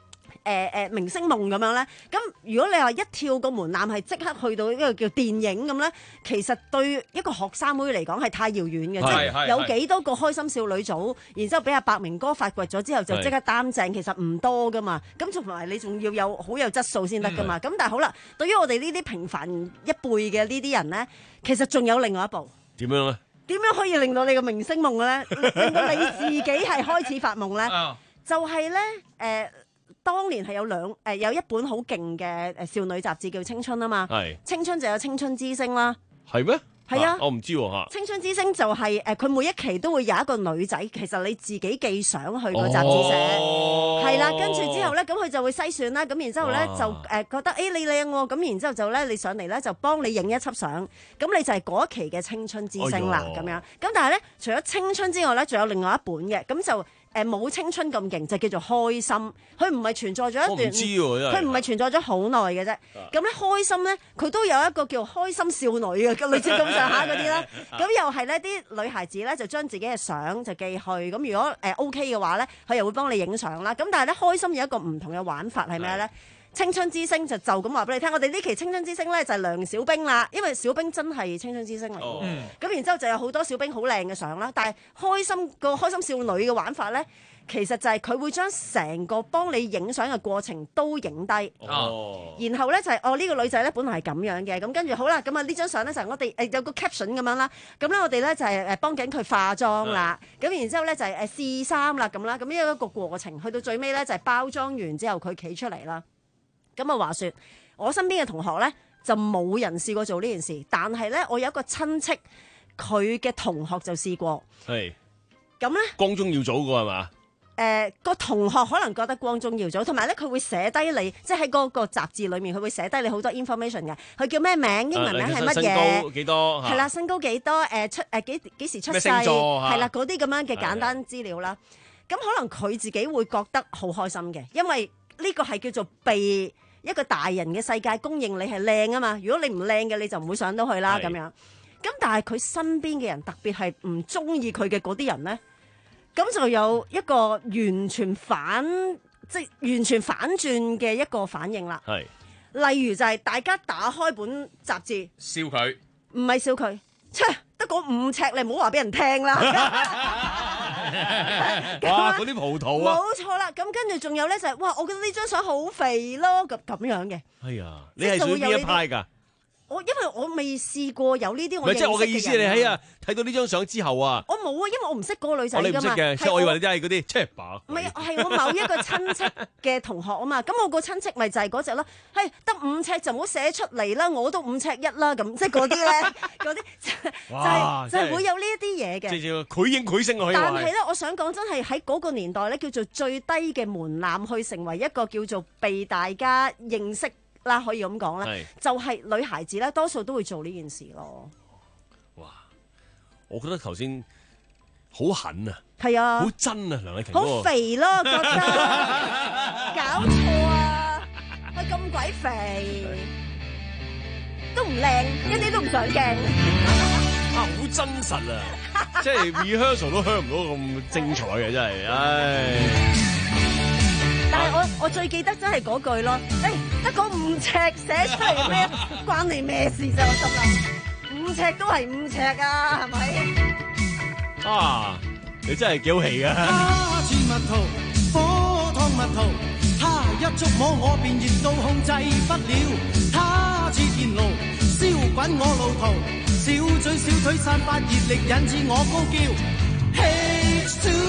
誒誒明星夢咁樣咧？咁如果你話一跳個門檻係即刻去到一個叫電影咁咧，其實對一個學生妹嚟講係太遙遠嘅，即係有幾多個開心少女組，然之後俾阿百明哥發掘咗之後就即刻擔正，其實唔多噶嘛。咁同埋你仲要有好有質素先得噶嘛。咁但係好啦，對於我哋呢啲平凡一輩嘅呢啲人咧，其實仲有另外一步。 點樣咧？點樣可以令到你個明星夢咧，令到你自己係開始發夢咧？就係咧，誒，當年係有兩誒有一本好勁嘅誒少女雜誌叫《青春》啊嘛。係。青春就有青春之星啦。 係咩？ 係啊， 我唔知喎嚇。青春之星就係誒，佢每一期都會有一個女仔，其實你自己寄相去個雜誌社，係啦，跟住之後咧，咁佢就會篩選啦，咁然之後咧就誒覺得誒你靚喎，咁然之後就咧你上嚟咧就幫你影一輯相，咁你就係嗰一期嘅青春之星啦，咁樣。咁但係咧，除咗青春之外咧，仲有另外一本嘅，咁就。誒冇青春咁勁，就叫做開心。佢唔係存在咗一段，佢唔係存在咗好耐嘅啫。咁咧開心咧，佢都有一個叫開心少女嘅，類似咁上下嗰啲啦。咁又係咧，啲女孩子咧就將自己嘅相就寄去。咁如果誒 OK 嘅話咧，佢又會幫你影相啦。咁但係咧開心有一個唔同嘅玩法係咩咧？青春之星就就咁話俾你聽，我哋呢期青春之星咧就係梁小冰啦，因為小冰真係青春之星嚟嘅。咁、oh. 然之後就有好多小冰好靚嘅相啦，但係開心個開心少女嘅玩法咧，其實就係佢會將成個幫你影相嘅過程都影低。Oh. 然後咧就係、是、哦呢、這個女仔咧本來係咁樣嘅，咁跟住好啦，咁啊呢張相咧就係我哋誒有個 caption 咁樣啦，咁咧我哋咧就係誒幫緊佢化妝啦，咁、oh. 然之後咧就係誒試衫啦咁啦，咁呢一個過程去到最尾咧就係包裝完之後佢企出嚟啦。咁啊話說，我身邊嘅同學咧就冇人試過做呢件事，但係咧我有一個親戚，佢嘅同學就試過。係。咁咧？ 光宗耀祖個係嘛？ 誒個同學可能覺得光宗耀祖，同埋咧佢會寫低你，即係喺嗰個雜誌裏面，佢會寫低你好多 information 嘅。佢叫咩名？英文名係乜嘢？ 身高幾多？ 係啦，身高幾多？誒出誒幾幾時出世？ 咩星座？ 係啦，嗰啲咁樣嘅簡單資料啦。咁可能佢自己會覺得好開心嘅，因為呢個係叫做被一個大人嘅世界公認你係靚啊嘛，如果你唔靚嘅你就唔會上到去啦咁樣。咁但係佢身邊嘅人，特別係唔中意佢嘅嗰啲人咧，咁就有一個完全反，即係完全反轉嘅一個反應啦。係，例如就係大家打開本雜誌， 笑佢， 唔係笑佢，切得嗰五尺，你唔好話俾人聽啦。 哇！嗰啲葡萄啊， 冇錯啦。咁跟住仲有咧就係、是，哇！我覺得呢張相好肥咯，咁咁樣嘅。 哎呀，你係屬於邊一派㗎？ 我因為我未試過有呢啲， 唔係即係我嘅意思，你喺啊睇到呢張相之後啊， 我冇啊，因為我唔識嗰個女仔㗎嘛。 你唔識嘅，即係我以為你真係嗰啲 cheap 唔係，係我某一個親戚嘅同學啊嘛。咁我個親戚咪就係嗰隻咯。係得五尺就唔好寫出嚟啦，我都五尺一啦，咁即係嗰啲咧，嗰啲就係就係會有呢一啲嘢嘅。 即係佢應佢聲可以話。 但係咧，我想講真係喺嗰個年代咧，叫做最低嘅門檻去成為一個叫做被大家認識。啦，可以咁講啦，就係、是、女孩子咧，多數都會做呢件事咯。 哇！我覺得頭先好狠啊， 係啊， 好真啊，梁麗婷好肥咯，覺得搞錯啊，佢咁鬼肥，都唔靚，一啲都唔上鏡。 啊，好真實啊，即係 rehearsal 都 hear 唔到咁精彩嘅，真係，唉。 但係我我最記得真係嗰句咯，誒得嗰五尺寫出嚟咩關你咩事啫？我心諗五尺都係五尺啊，係咪？ 啊，你真係幾好戲啊！ 他似蜜桃，火燙蜜桃，他一觸摸我便熱到控制不了。他似電爐，燒滾我路途，小嘴小腿散發熱力，引致我高叫。H two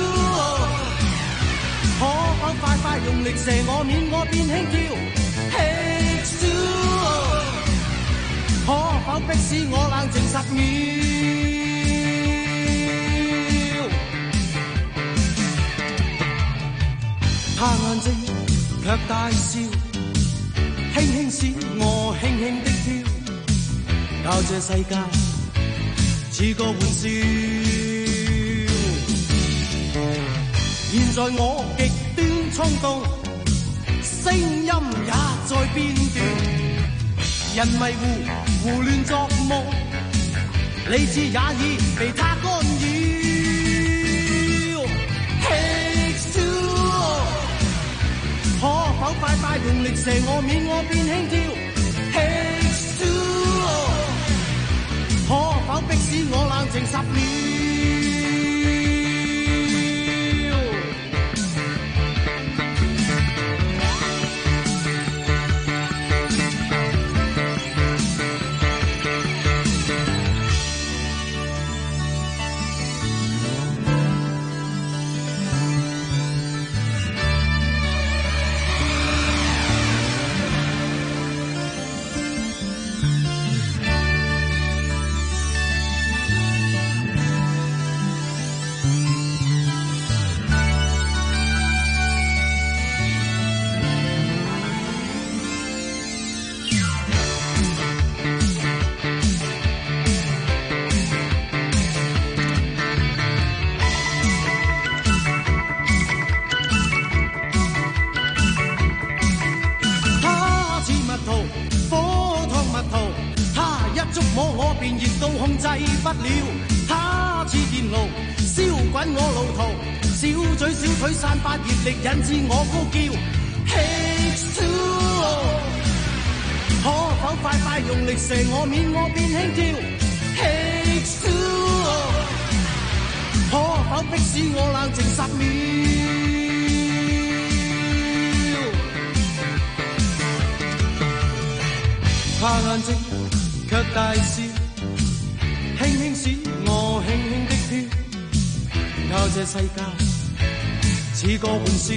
O可否快快用力射我面，我便輕跳 H two O 可否迫使我冷靜十秒？他眼睛卻大笑，輕輕使我輕輕的跳，教這世界似個玩笑。現在我極端衝動，聲音也在變調，人迷糊胡亂作夢，理智也已被他干擾。H two O 可否快快用力射我面，我變輕佻。H two O， 可否迫使我冷靜十秒？控制不了，他似電爐燒滾我路途，小嘴小腿散發熱力，引致我高叫。H two O， 可否快快用力射我面，我變輕佻。H two O， 可否迫使我冷靜十秒？他眼睛卻大笑，輕輕使我輕輕的飄，靠這世界似個玩笑。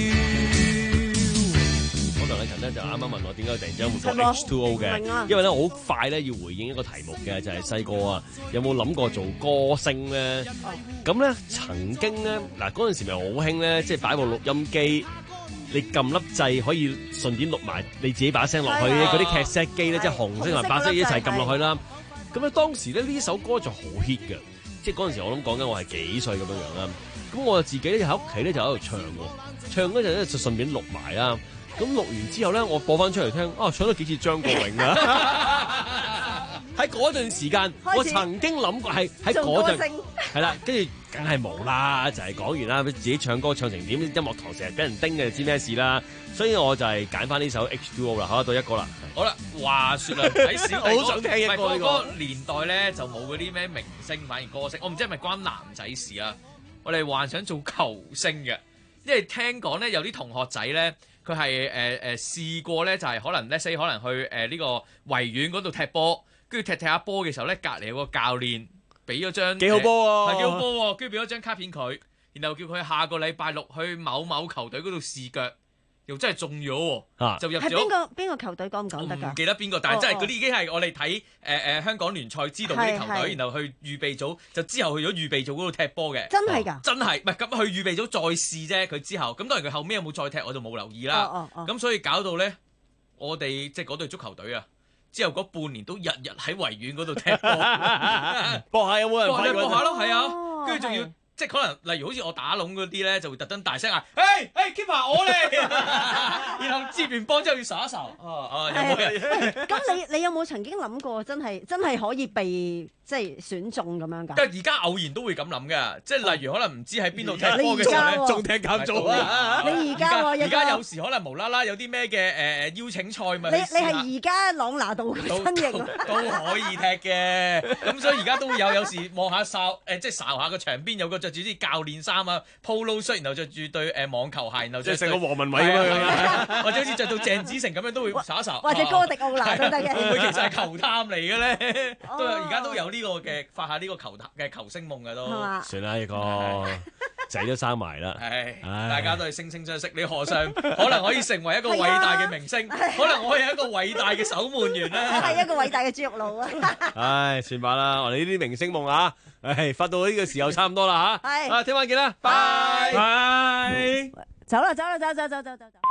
我同阿陳咧就啱啱問我點解突然之間會講 H two O 嘅，因為咧我好快咧要回應一個題目嘅，就係細個啊有冇諗過做歌星咧？咁咧曾經咧嗱嗰陣時咪好興咧，即係擺部錄音機。你撳粒掣可以順便錄埋你自己把聲落去，嗰啲劇 set 機咧，即係紅色同白色一齊撳落去啦。咁咧當時咧呢首歌就好 hit 嘅，即係嗰陣時我諗講緊我係幾歲咁樣樣啦。咁我自己咧喺屋企咧就喺度唱喎，唱嗰陣咧就順便錄埋啦。咁錄完之後咧，我播翻出嚟聽，啊唱咗幾次張國榮啊！喺嗰段時間，我曾經諗過係喺嗰陣係啦，跟住梗係冇啦，就係、是、講完啦，自己唱歌唱成點，音樂堂成日俾人叮嘅，就知咩事啦。所以我就係揀翻呢首 H two O 啦，好到一個啦。 好啦，話説啦，喺小弟好想聽一個呢、呢個、 個年代咧，就冇嗰啲咩明星反而歌星，我唔知係咪關男仔事啊？我哋幻想做球星嘅，因為聽講咧有啲同學仔咧，佢係誒誒試過咧，就係、是、可能 let's say 可能去誒呢、呃呢個維園嗰度踢波。跟住踢踢下波嘅時候咧，隔離有個教練俾咗張幾好波喎， 係幾好波喎，跟住俾咗張卡片佢，然後叫佢下個禮拜六去某某球隊嗰度試腳，又真係中咗喎，啊、就入咗。係邊個邊個球隊講唔講得㗎？ 唔記得邊個，但係真係嗰啲已經係我哋睇誒誒香港聯賽知道嗰啲球隊，然後去預備組，就之後去咗預備組嗰度踢波嘅。 真係㗎、哦？ 真係，唔係咁去預備組再試啫。佢之後咁當然佢後尾有冇再踢我就冇留意啦。咁、哦哦哦、所以搞到咧，我哋即係嗰隊足球隊啊。之後嗰半年都日日喺維園嗰度踢波， 搏下有冇人？ 搏下搏下咯，係啊，跟住仲要即係可能，例如好似我打籠嗰啲咧，就會特登大聲嗌：誒誒 keeper 我嚟！然後接完波之後要睄一睄，啊啊有冇人？ 咁你你有冇曾經諗過真係真係可以被即係選中咁樣㗎？ 但係而家偶然都會咁諗嘅，即係例如可能唔知喺邊度踢波嘅時候咧，仲踢監組啊！ 你而家而家有時可能無啦啦有啲咩嘅誒邀請賽咪？ 你你係而家朗拿度嘅身形都可以踢嘅，咁所以而家都會有有時望下哨誒，即係睄下個場邊有個着住啲教練衫啊 polo shirt，然後着住對誒網球鞋，然後即係成個黃文偉咁樣，或者好似着到鄭子誠咁樣都會睄一睄， 或者哥迪奧拿都得嘅。 會唔會其實係球探嚟嘅咧？都而家都有呢個嘅發下呢個球探嘅球星夢嘅都。 算啦，一個仔都生埋啦。 唉，大家都係惺惺相惜。你何嘗可能可以成為一個偉大嘅明星？可能我係一個偉大嘅守門員咧。 係一個偉大嘅豬肉佬啊！ 唉，算吧啦，我哋呢啲明星夢啊，唉，發到呢個時候差唔多啦吓。係，啊，聽晚見啦，拜拜。 走啦，走啦，走走走走走走。